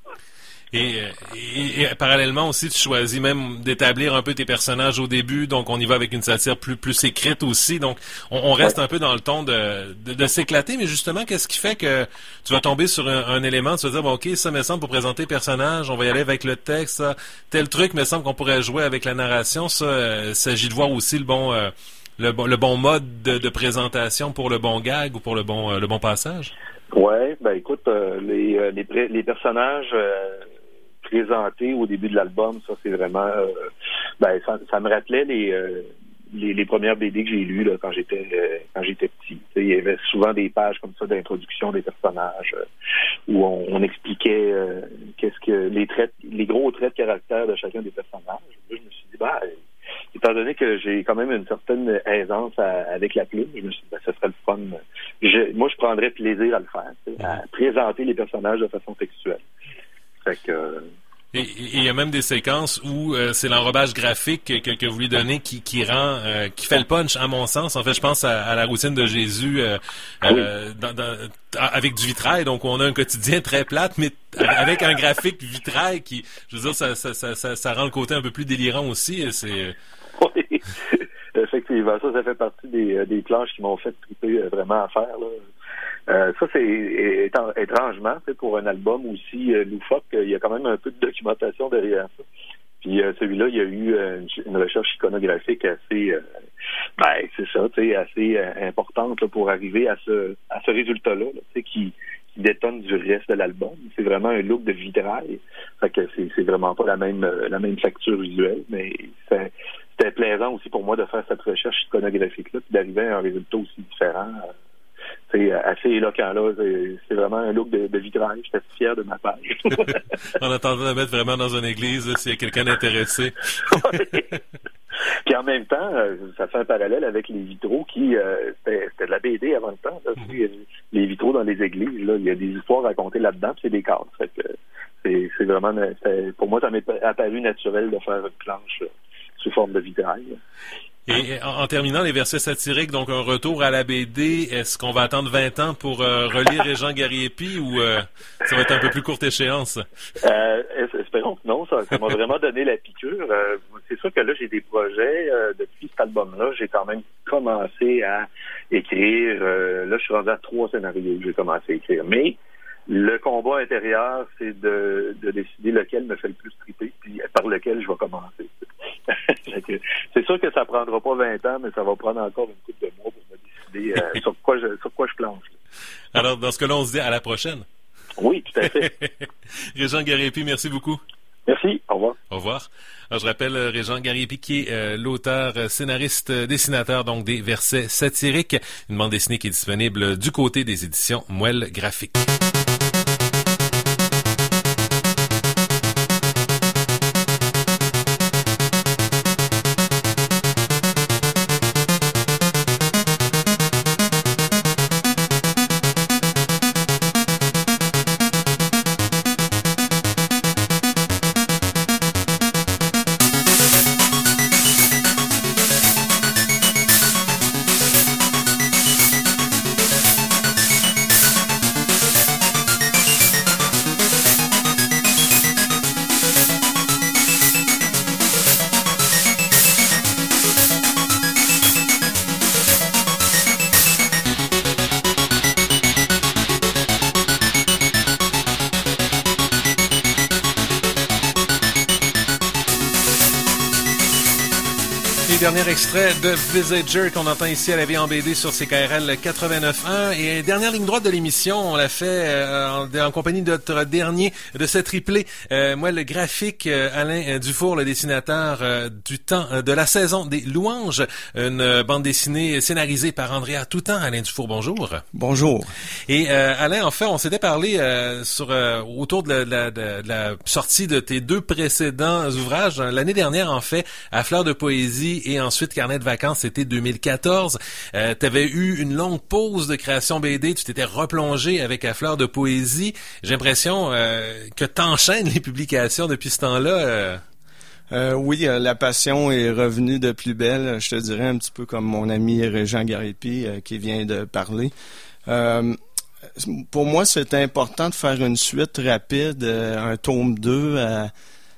Et, et, et parallèlement aussi, tu choisis même d'établir un peu tes personnages au début, donc on y va avec une satire plus plus écrite aussi, donc on, on reste ouais. un peu dans le ton de, de, de s'éclater, mais justement, qu'est-ce qui fait que tu vas tomber sur un, un élément, tu vas dire, bon, ok, ça me semble pour présenter le personnage, on va y aller avec le texte, ça, tel truc me semble qu'on pourrait jouer avec la narration, ça, euh, s'agit de voir aussi le bon euh, le bon le bon mode de, de présentation pour le bon gag ou pour le bon euh, le bon passage. Ouais, ben écoute, euh, les, euh, les les personnages euh, présentés au début de l'album, ça c'est vraiment, euh, ben ça, ça me rappelait les, euh, les les premières B D que j'ai lues là quand j'étais euh, quand j'étais petit. T'sais, il y avait souvent des pages comme ça d'introduction des personnages euh, où on, on expliquait euh, qu'est-ce que les traits, les gros traits de caractère de chacun des personnages. Là, je me suis dit, ben, étant donné que j'ai quand même une certaine aisance à, avec la plume, je me suis dit, ben, ce serait le fun. Je, moi, je prendrais plaisir à le faire, t'sais, à présenter les personnages de façon textuelle. Fait que, euh, et il y a même des séquences où euh, c'est l'enrobage graphique que, que vous lui donnez qui, qui rend, euh, qui fait le punch, à mon sens. En fait, je pense à, à la routine de Jésus euh, oui. euh, dans, dans, avec du vitrail. Donc, on a un quotidien très plate, mais avec un graphique vitrail qui, je veux dire, ça, ça, ça, ça, ça rend le côté un peu plus délirant aussi. C'est... Oui, effectivement. Ça, ça fait partie des, des planches qui m'ont fait triper vraiment à faire, là. Euh, ça, c'est étrangement, pour un album aussi euh, loufoque, il y a quand même un peu de documentation derrière ça. Puis euh, celui-là, il y a eu euh, une recherche iconographique assez, euh, ben c'est ça, tu sais, assez euh, importante là, pour arriver à ce à ce résultat-là, là, tu sais, qui, qui détonne du reste de l'album. C'est vraiment un look de vitrail. Fait que c'est, c'est vraiment pas la même euh, la même facture visuelle, mais c'est, c'était plaisant aussi pour moi de faire cette recherche iconographique-là, puis d'arriver à un résultat aussi différent. Euh, C'est assez éloquent, là. C'est, c'est vraiment un look de, de vitrail. J'étais fier de ma page. En attendant de mettre vraiment dans une église, s'il y a quelqu'un d'intéressé. Puis en même temps, ça fait un parallèle avec les vitraux qui... Euh, c'était, c'était de la B D avant le temps. Là. Mm-hmm. Les vitraux dans les églises, là, il y a des histoires racontées là-dedans, puis c'est des cadres. Fait que c'est, c'est vraiment... C'est, pour moi, ça m'est apparu naturel de faire une planche là, sous forme de vitrail. Là. Et en, en terminant, les versets satiriques, donc un retour à la B D, est-ce qu'on va attendre vingt ans pour euh, relire Régent Gariepi ou euh, ça va être un peu plus courte échéance? Euh, espérons que non, ça, ça m'a vraiment donné la piqûre. Euh, c'est sûr que là, j'ai des projets. Euh, depuis cet album-là, j'ai quand même commencé à écrire. Euh, là, je suis rendu à trois scénarios que j'ai commencé à écrire. Mais le combat intérieur, c'est de, de décider lequel me fait le plus triper, puis par lequel je vais commencer. C'est sûr que ça prendra pas vingt ans, mais ça va prendre encore une couple de mois pour me décider euh, sur quoi je sur quoi je planche. Alors, dans ce cas-là, on se dit à la prochaine. Oui, tout à fait. Régent Gariepi, merci beaucoup. Merci, au revoir. Au revoir. Alors, je rappelle Régent Gariepi qui est euh, l'auteur, scénariste, dessinateur donc des versets satiriques, une bande dessinée qui est disponible du côté des éditions Moelle Graphique. Dernier extrait de Visager qu'on entend ici à la vie en B D sur C K R L quatre-vingt-neuf point un. Et dernière ligne droite de l'émission, on l'a fait euh, en, en compagnie de notre dernier de ce triplé. Euh, moi, le graphique, euh, Alain Dufour, le dessinateur euh, du temps euh, de la saison des louanges, une euh, bande dessinée scénarisée par Andrea Toutan. Alain Dufour, bonjour. Bonjour. Et euh, Alain, en fait, on s'était parlé euh, sur euh, autour de la, de, la, de la sortie de tes deux précédents ouvrages l'année dernière, en fait, à Fleur de poésie et ensuite Carnet de vacances, c'était deux mille quatorze. Euh, tu avais eu une longue pause de création B D, tu t'étais replongé avec À Fleur de poésie. J'ai l'impression euh, que t'enchaînes les publications depuis ce temps-là. Euh... Euh, oui, euh, la passion est revenue de plus belle, je te dirais un petit peu comme mon ami Régent Gariepi euh, qui vient de parler. Euh, pour moi, c'est important de faire une suite rapide, euh, un tome deux à,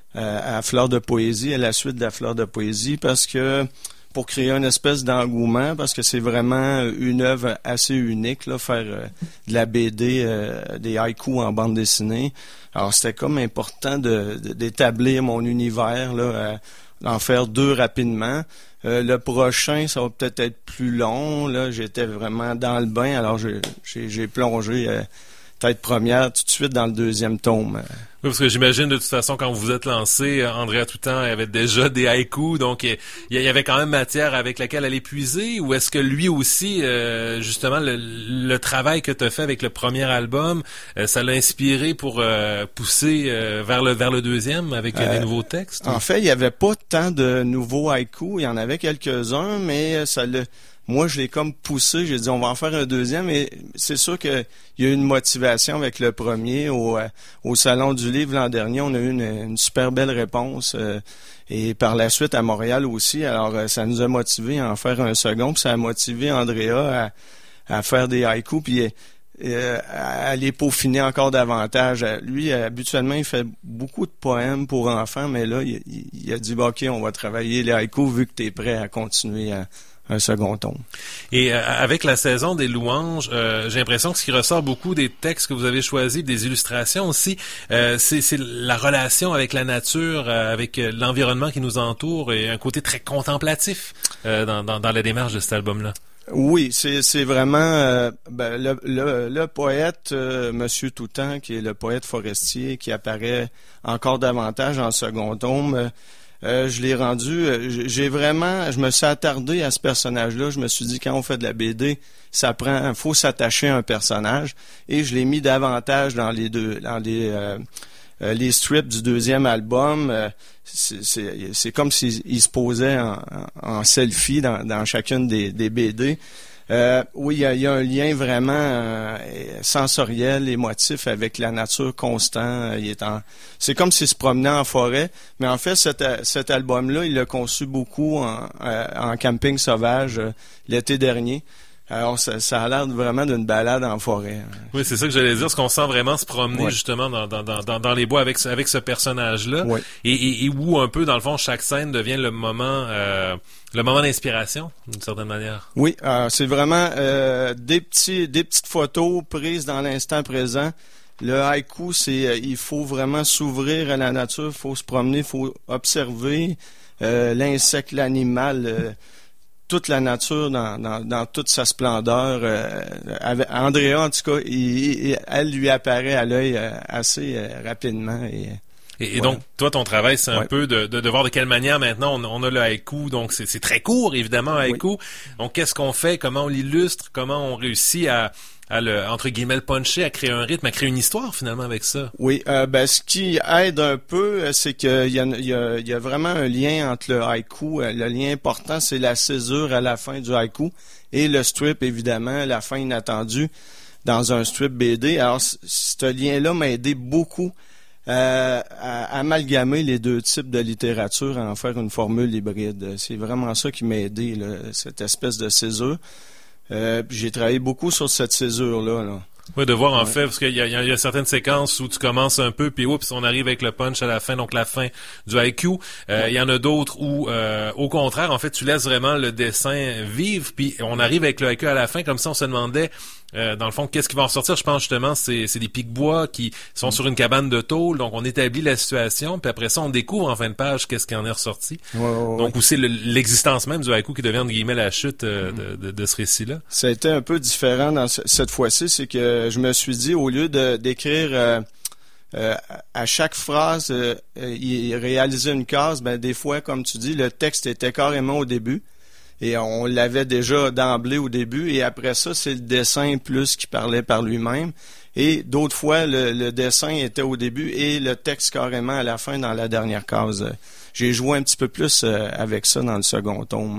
à, à Fleur de Poésie, à la suite de la Fleur de Poésie, parce que pour créer une espèce d'engouement, parce que c'est vraiment une œuvre assez unique, là, faire euh, de la B D, euh, des haïkus en bande dessinée. Alors, c'était comme important de, de, d'établir mon univers, là, euh, d'en faire deux rapidement. Euh, le prochain, ça va peut-être être plus long. Là, j'étais vraiment dans le bain, alors j'ai, j'ai, j'ai plongé euh, tête première tout de suite dans le deuxième tome. Oui, parce que j'imagine de toute façon, quand vous vous êtes lancé, Andrea Toutant avait déjà des haïkus, donc il y avait quand même matière avec laquelle aller puiser, ou est-ce que lui aussi, euh, justement, le, le travail que tu as fait avec le premier album, euh, ça l'a inspiré pour euh, pousser euh, vers le vers le deuxième avec euh, des nouveaux textes? En fait, il y avait pas tant de nouveaux haïkus, il y en avait quelques-uns, mais ça l'a... Moi, je l'ai comme poussé, j'ai dit on va en faire un deuxième, et c'est sûr qu'il y a eu une motivation avec le premier au, euh, au Salon du Livre l'an dernier. On a eu une, une super belle réponse, euh, et par la suite à Montréal aussi. Alors, euh, ça nous a motivés à en faire un second, puis ça a motivé Andrea à, à faire des haïkus, puis euh, à les peaufiner encore davantage. Lui, habituellement, il fait beaucoup de poèmes pour enfants, mais là, il, il a dit bah, OK, on va travailler les haïkus vu que tu es prêt à continuer à un second tome. Et euh, avec la saison des louanges, euh, j'ai l'impression que ce qui ressort beaucoup des textes que vous avez choisis, des illustrations aussi, euh, c'est, c'est la relation avec la nature, euh, avec euh, l'environnement qui nous entoure, et un côté très contemplatif euh, dans, dans, dans la démarche de cet album-là. Oui, c'est c'est vraiment euh, ben, le, le, le poète euh, Monsieur Toutant, qui est le poète forestier, qui apparaît encore davantage en second tome. Euh, Euh, je l'ai rendu, euh, j'ai vraiment, je me suis attardé à ce personnage-là. Je me suis dit, quand on fait de la B D, ça prend, faut s'attacher à un personnage, et je l'ai mis davantage dans les deux, dans les euh, euh, les strips du deuxième album. Euh, c'est, c'est, c'est comme s'il se posait en, en selfie dans, dans chacune des, des B D. Euh, oui, il y a, il y a un lien vraiment euh, sensoriel, émotif avec la nature constant. Il est en, c'est comme s'il se promenait en forêt, mais en fait, cet, cet album-là, il l'a conçu beaucoup en, en camping sauvage euh, l'été dernier. Alors, ça, ça a l'air vraiment d'une balade en forêt. Oui, c'est ça que j'allais dire, parce qu'on sent vraiment se promener ouais. justement dans, dans, dans, dans les bois avec, avec ce personnage-là, ouais. et, et, et où un peu, dans le fond, chaque scène devient le moment euh, le moment d'inspiration, d'une certaine manière. Oui, euh, c'est vraiment euh, des petits des petites photos prises dans l'instant présent. Le haïku, c'est euh, il faut vraiment s'ouvrir à la nature, il faut se promener, il faut observer euh, l'insecte, l'animal, euh, toute la nature dans, dans, dans toute sa splendeur. Euh, avec Andrea, en tout cas, il, il, elle lui apparaît à l'œil euh, assez euh, rapidement. Et, et, et ouais. donc, toi, ton travail, c'est un ouais. peu de, de, de voir de quelle manière maintenant on, on a le haïku. Donc, c'est, c'est très court, évidemment, un haïku. Oui. Donc, qu'est-ce qu'on fait? Comment on l'illustre? Comment on réussit à... à le, entre guillemets, le puncher, à créer un rythme, à créer une histoire, finalement, avec ça. Oui, euh, ben, ce qui aide un peu, c'est qu'il y a, il y a, il y a vraiment un lien entre le haïku. Le lien important, c'est la césure à la fin du haïku et le strip, évidemment, la fin inattendue dans un strip B D. Alors, ce lien-là m'a aidé beaucoup euh, à amalgamer les deux types de littérature, à en faire une formule hybride. C'est vraiment ça qui m'a aidé, là, cette espèce de césure. Euh, j'ai travaillé beaucoup sur cette césure-là. Là. Oui, de voir en ouais. fait, parce qu'il y a, il y a certaines séquences où tu commences un peu, puis oups, on arrive avec le punch à la fin, donc la fin du haïku. Euh, ouais. Il y en a d'autres où, euh, au contraire, en fait, tu laisses vraiment le dessin vivre, puis on arrive avec le haïku à la fin, comme ça on se demandait, euh, dans le fond, qu'est-ce qui va en ressortir? Je pense justement, c'est, c'est des pics-bois qui sont mmh. sur une cabane de tôle, donc on établit la situation, puis après ça, on découvre en fin de page qu'est-ce qui en est ressorti. Ouais, ouais, donc, où c'est le, l'existence même du haïku qui devient, entre guillemets, la chute euh, mmh. de, de, de ce récit-là. Ça a été un peu différent dans ce, cette fois-ci, c'est que je me suis dit, au lieu de d'écrire euh, euh, à chaque phrase, euh, il réalisait une case, ben des fois, comme tu dis, le texte était carrément au début. Et on l'avait déjà d'emblée au début, et après ça, c'est le dessin plus qui parlait par lui-même. Et d'autres fois, le, le dessin était au début et le texte carrément à la fin dans la dernière case. J'ai joué un petit peu plus euh, avec ça dans le second tome.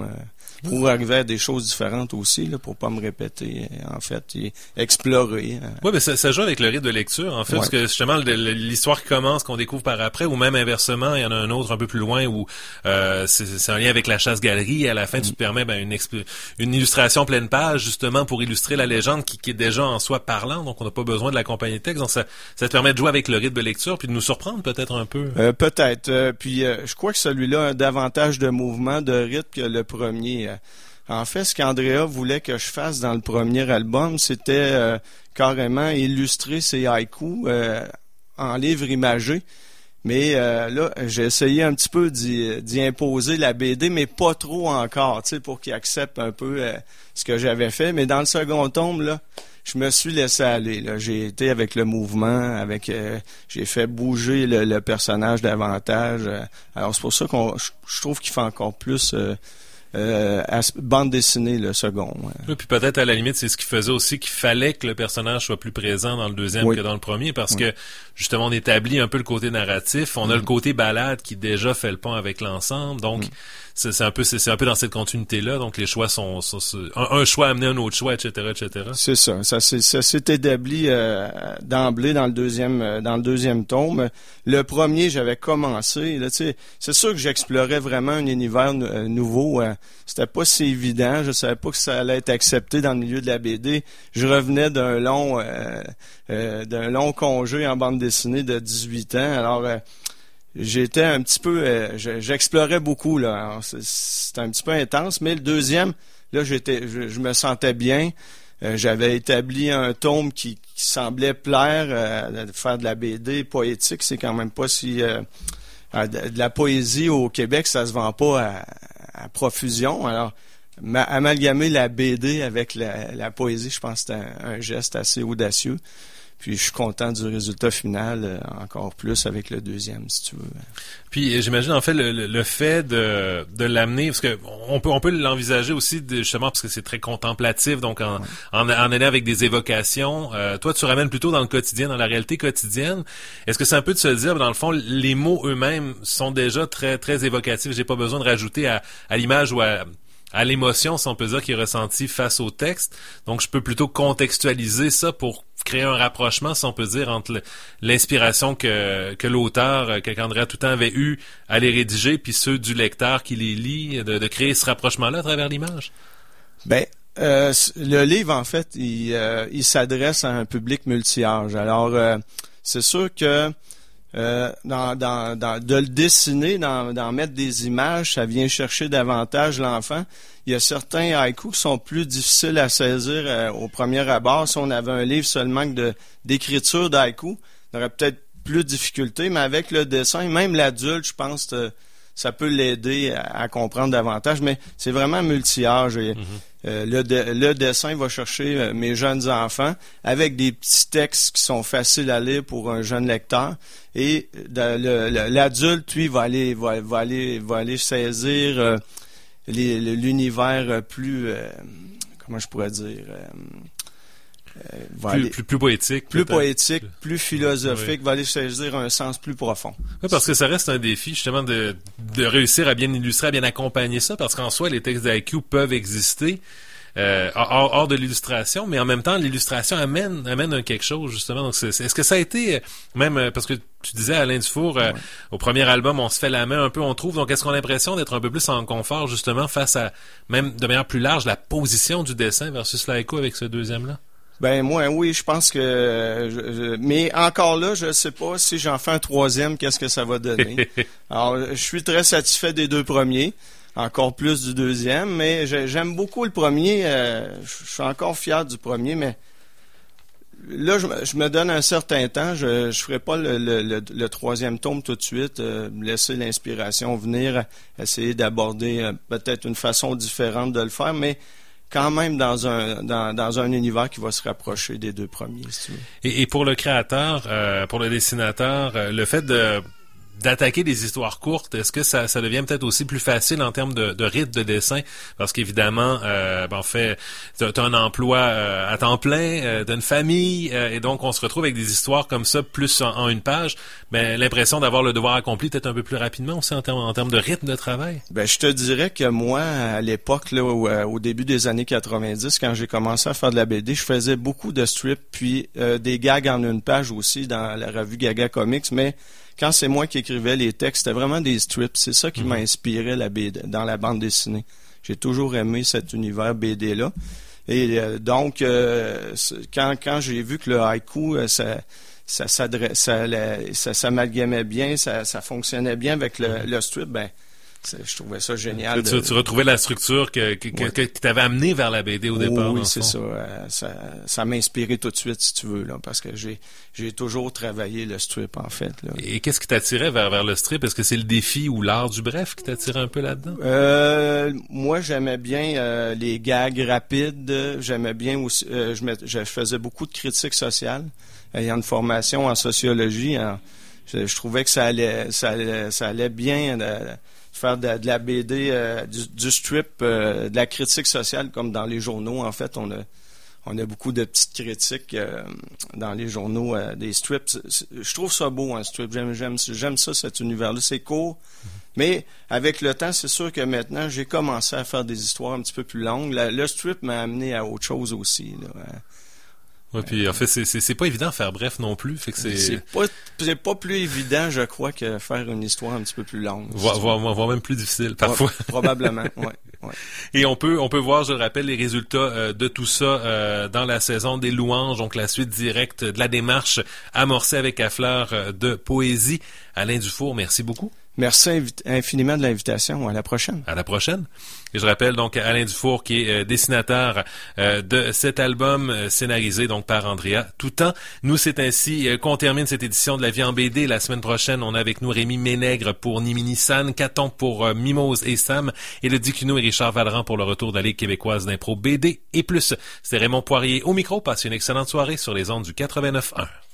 pour arriver à des choses différentes aussi, là, pour pas me répéter, en fait, et explorer. Hein. Oui, mais ça, ça joue avec le rythme de lecture, en fait, ouais. Parce que justement, le, le, l'histoire qui commence, qu'on découvre par après, ou même inversement, il y en a un autre un peu plus loin où euh, c'est, c'est un lien avec la chasse-galerie, et à la fin, mm. tu te permets ben, une, exp- une illustration pleine page, justement, pour illustrer la légende qui, qui est déjà en soi parlant, donc on n'a pas besoin de l'accompagner de texte, donc ça, ça te permet de jouer avec le rythme de lecture, puis de nous surprendre peut-être un peu. Euh, peut-être, euh, puis euh, je crois que celui-là a davantage de mouvement, de rythme que le premier. En fait, ce qu'Andrea voulait que je fasse dans le premier album, c'était euh, carrément illustrer ces haïkus euh, en livre imagé. Mais euh, là, j'ai essayé un petit peu d'y, d'y imposer la B D, mais pas trop encore, tu sais, pour qu'il accepte un peu euh, ce que j'avais fait. Mais dans le second tome, là, je me suis laissé aller. Là. J'ai été avec le mouvement, avec euh, j'ai fait bouger le, le personnage davantage. Euh, alors c'est pour ça qu'on je, je trouve qu'il fait encore plus euh, euh, bande dessinée le second. Ouais. Oui, puis peut-être à la limite c'est ce qui faisait aussi qu'il fallait que le personnage soit plus présent dans le deuxième oui. que dans le premier, parce oui. que justement on établit un peu le côté narratif, on mmh. a le côté balade qui déjà fait le pont avec l'ensemble, donc mmh. c'est, c'est un peu c'est, c'est un peu dans cette continuité là, donc les choix sont, sont, sont un, un choix amené un autre choix, et cetera, et cetera. C'est ça, ça c'est ça s'est établi euh, d'emblée dans le deuxième euh, dans le deuxième tome. Le premier j'avais commencé là, tu sais, c'est sûr que j'explorais vraiment un univers euh, nouveau. Euh, c'était pas si évident, je savais pas que ça allait être accepté dans le milieu de la B D. Je revenais d'un long euh, euh, d'un long congé en bande dessinée de dix-huit ans, alors euh, j'étais un petit peu, euh, j'explorais beaucoup là. Alors, c'est, c'était un petit peu intense, mais le deuxième, là, j'étais, je, je me sentais bien. Euh, j'avais établi un tome qui, qui semblait plaire, euh, de faire de la B D poétique. C'est quand même pas si euh, de la poésie au Québec, ça se vend pas à, à profusion. Alors, ma, amalgamer la B D avec la, la poésie, je pense que c'était un, un geste assez audacieux. Puis je suis content du résultat final, euh, encore plus avec le deuxième, si tu veux. Puis j'imagine en fait le, le, le fait de, de l'amener, parce que on peut on peut l'envisager aussi de, justement parce que c'est très contemplatif, donc en ouais. en, en allant avec des évocations. Euh, toi, tu ramènes plutôt dans le quotidien, dans la réalité quotidienne. Est-ce que c'est un peu de se dire, dans le fond, les mots eux-mêmes sont déjà très très évocatifs. J'ai pas besoin de rajouter à, à l'image ou à à l'émotion, si on peut dire, qui est ressentie face au texte. Donc, je peux plutôt contextualiser ça pour créer un rapprochement, si on peut dire, entre l'inspiration que, que l'auteur, qu'Andrea Toutant avait eu à les rédiger, puis ceux du lecteur qui les lit, de, de créer ce rapprochement-là à travers l'image. Ben, euh, le livre, en fait, il, euh, il s'adresse à un public multi-âge. Alors, euh, c'est sûr que Euh, dans, dans, dans, de le dessiner, d'en, d'en mettre des images, ça vient chercher davantage l'enfant. Il y a certains haïkus qui sont plus difficiles à saisir euh, au premier abord. Si on avait un livre seulement de, d'écriture d'haïkus, on aurait peut-être plus de difficultés, mais avec le dessin, même l'adulte, je pense que ça peut l'aider à, à comprendre davantage, mais c'est vraiment multi-âge. Et, mm-hmm. euh, le, de, le dessin va chercher euh, mes jeunes enfants avec des petits textes qui sont faciles à lire pour un jeune lecteur. Et de, le, le, l'adulte, lui, va aller, va, va aller, va aller saisir euh, les, l'univers plus, euh, comment je pourrais dire, euh, euh, va plus, aller, plus, plus poétique, plus peut-être. poétique, plus philosophique, oui. Va aller saisir un sens plus profond. Oui, parce que ça reste un défi justement de, de réussir à bien illustrer, à bien accompagner ça, parce qu'en soi, les textes d'haïku peuvent exister. Euh, hors, hors de l'illustration, mais en même temps, l'illustration amène amène un quelque chose, justement. Donc, c'est, c'est, est-ce que ça a été, même, parce que tu disais, Alain Dufour, euh, ouais. au premier album, on se fait la main un peu, on trouve. Donc, est-ce qu'on a l'impression d'être un peu plus en confort, justement, face à, même de manière plus large, la position du dessin versus l'haïku avec ce deuxième-là? Ben moi, oui, je pense que... Je, je, mais encore là, je sais pas si j'en fais un troisième, qu'est-ce que ça va donner. Alors, je suis très satisfait des deux premiers. Encore plus du deuxième, mais j'aime beaucoup le premier. Euh, je suis encore fier du premier, mais là, je, je me donne un certain temps. Je ne ferai pas le, le, le, le troisième tome tout de suite. Euh, laisser l'inspiration venir, essayer d'aborder euh, peut-être une façon différente de le faire, mais quand même dans un dans, dans un univers qui va se rapprocher des deux premiers, si tu veux. Et, et pour le créateur, euh, pour le dessinateur, euh, le fait de d'attaquer des histoires courtes, est-ce que ça, ça devient peut-être aussi plus facile en termes de, de rythme de dessin? Parce qu'évidemment, euh, ben, en fait, t'as, t'as un emploi euh, à temps plein, euh, t'as une famille, euh, et donc on se retrouve avec des histoires comme ça, plus en, en une page, mais l'impression d'avoir le devoir accompli peut-être un peu plus rapidement aussi en termes, en termes de rythme de travail. Ben, je te dirais que moi, à l'époque, là, au, au début des années quatre-vingt-dix, quand j'ai commencé à faire de la B D, je faisais beaucoup de strips, puis euh, des gags en une page aussi dans la revue Gaga Comics, mais quand c'est moi qui écrivais les textes, c'était vraiment des strips. C'est ça qui mmh. m'a inspiré la B D, dans la bande dessinée. J'ai toujours aimé cet univers B D-là. Et euh, donc, euh, quand, quand j'ai vu que le haïku, euh, ça, ça, ça, ça, ça s'amalgamait bien, ça, ça fonctionnait bien avec le, mmh. le strip, ben, c'est, je trouvais ça génial. Tu, de... tu retrouvais la structure que, que, ouais. que, qui t'avait amené vers la B D au départ. Oh, oui, c'est ça. Euh, ça. Ça m'a inspiré tout de suite, si tu veux, là, parce que j'ai, j'ai toujours travaillé le strip, en fait. Là. Et qu'est-ce qui t'attirait vers, vers le strip? Est-ce que c'est le défi ou l'art du bref qui t'attirait un peu là-dedans? Euh, moi, j'aimais bien euh, les gags rapides. J'aimais bien aussi... Euh, je, met, je faisais beaucoup de critiques sociales. Ayant une formation en sociologie, en, je, je trouvais que ça allait, ça allait, ça allait bien... Euh, faire de, de la B D, euh, du, du strip, euh, de la critique sociale, comme dans les journaux. En fait, on a, on a beaucoup de petites critiques euh, dans les journaux, euh, des strips. C'est, c'est, je trouve ça beau, un strip. J'aime, j'aime, j'aime ça, cet univers-là. C'est court, mm-hmm. mais avec le temps, c'est sûr que maintenant, j'ai commencé à faire des histoires un petit peu plus longues. La, le strip m'a amené à autre chose aussi, là. Ouais, puis en fait, c'est, c'est, c'est pas évident de faire bref non plus. Fait que c'est... C'est pas, c'est pas plus évident, je crois, que faire une histoire un petit peu plus longue. Voire, voire, voire même plus difficile, parfois. Ouais, probablement, ouais, ouais. Et on peut, on peut voir, je le rappelle, les résultats euh, de tout ça euh, dans la saison des louanges, donc la suite directe de la démarche amorcée avec à fleur euh, de poésie. Alain Dufour, merci beaucoup. Merci infiniment de l'invitation. À la prochaine. À la prochaine. Et je rappelle donc Alain Dufour qui est euh, dessinateur euh, de cet album euh, scénarisé donc par Andrea Toutan. Nous, c'est ainsi euh, qu'on termine cette édition de La Vie en B D. La semaine prochaine, on a avec nous Rémi Ménègre pour Nimini San, Caton pour euh, Mimose et Sam, et le Dicuno et Richard Valran pour le retour de la Ligue québécoise d'impro B D et plus. C'était Raymond Poirier au micro. Passez une excellente soirée sur les ondes du quatre-vingt-neuf point un.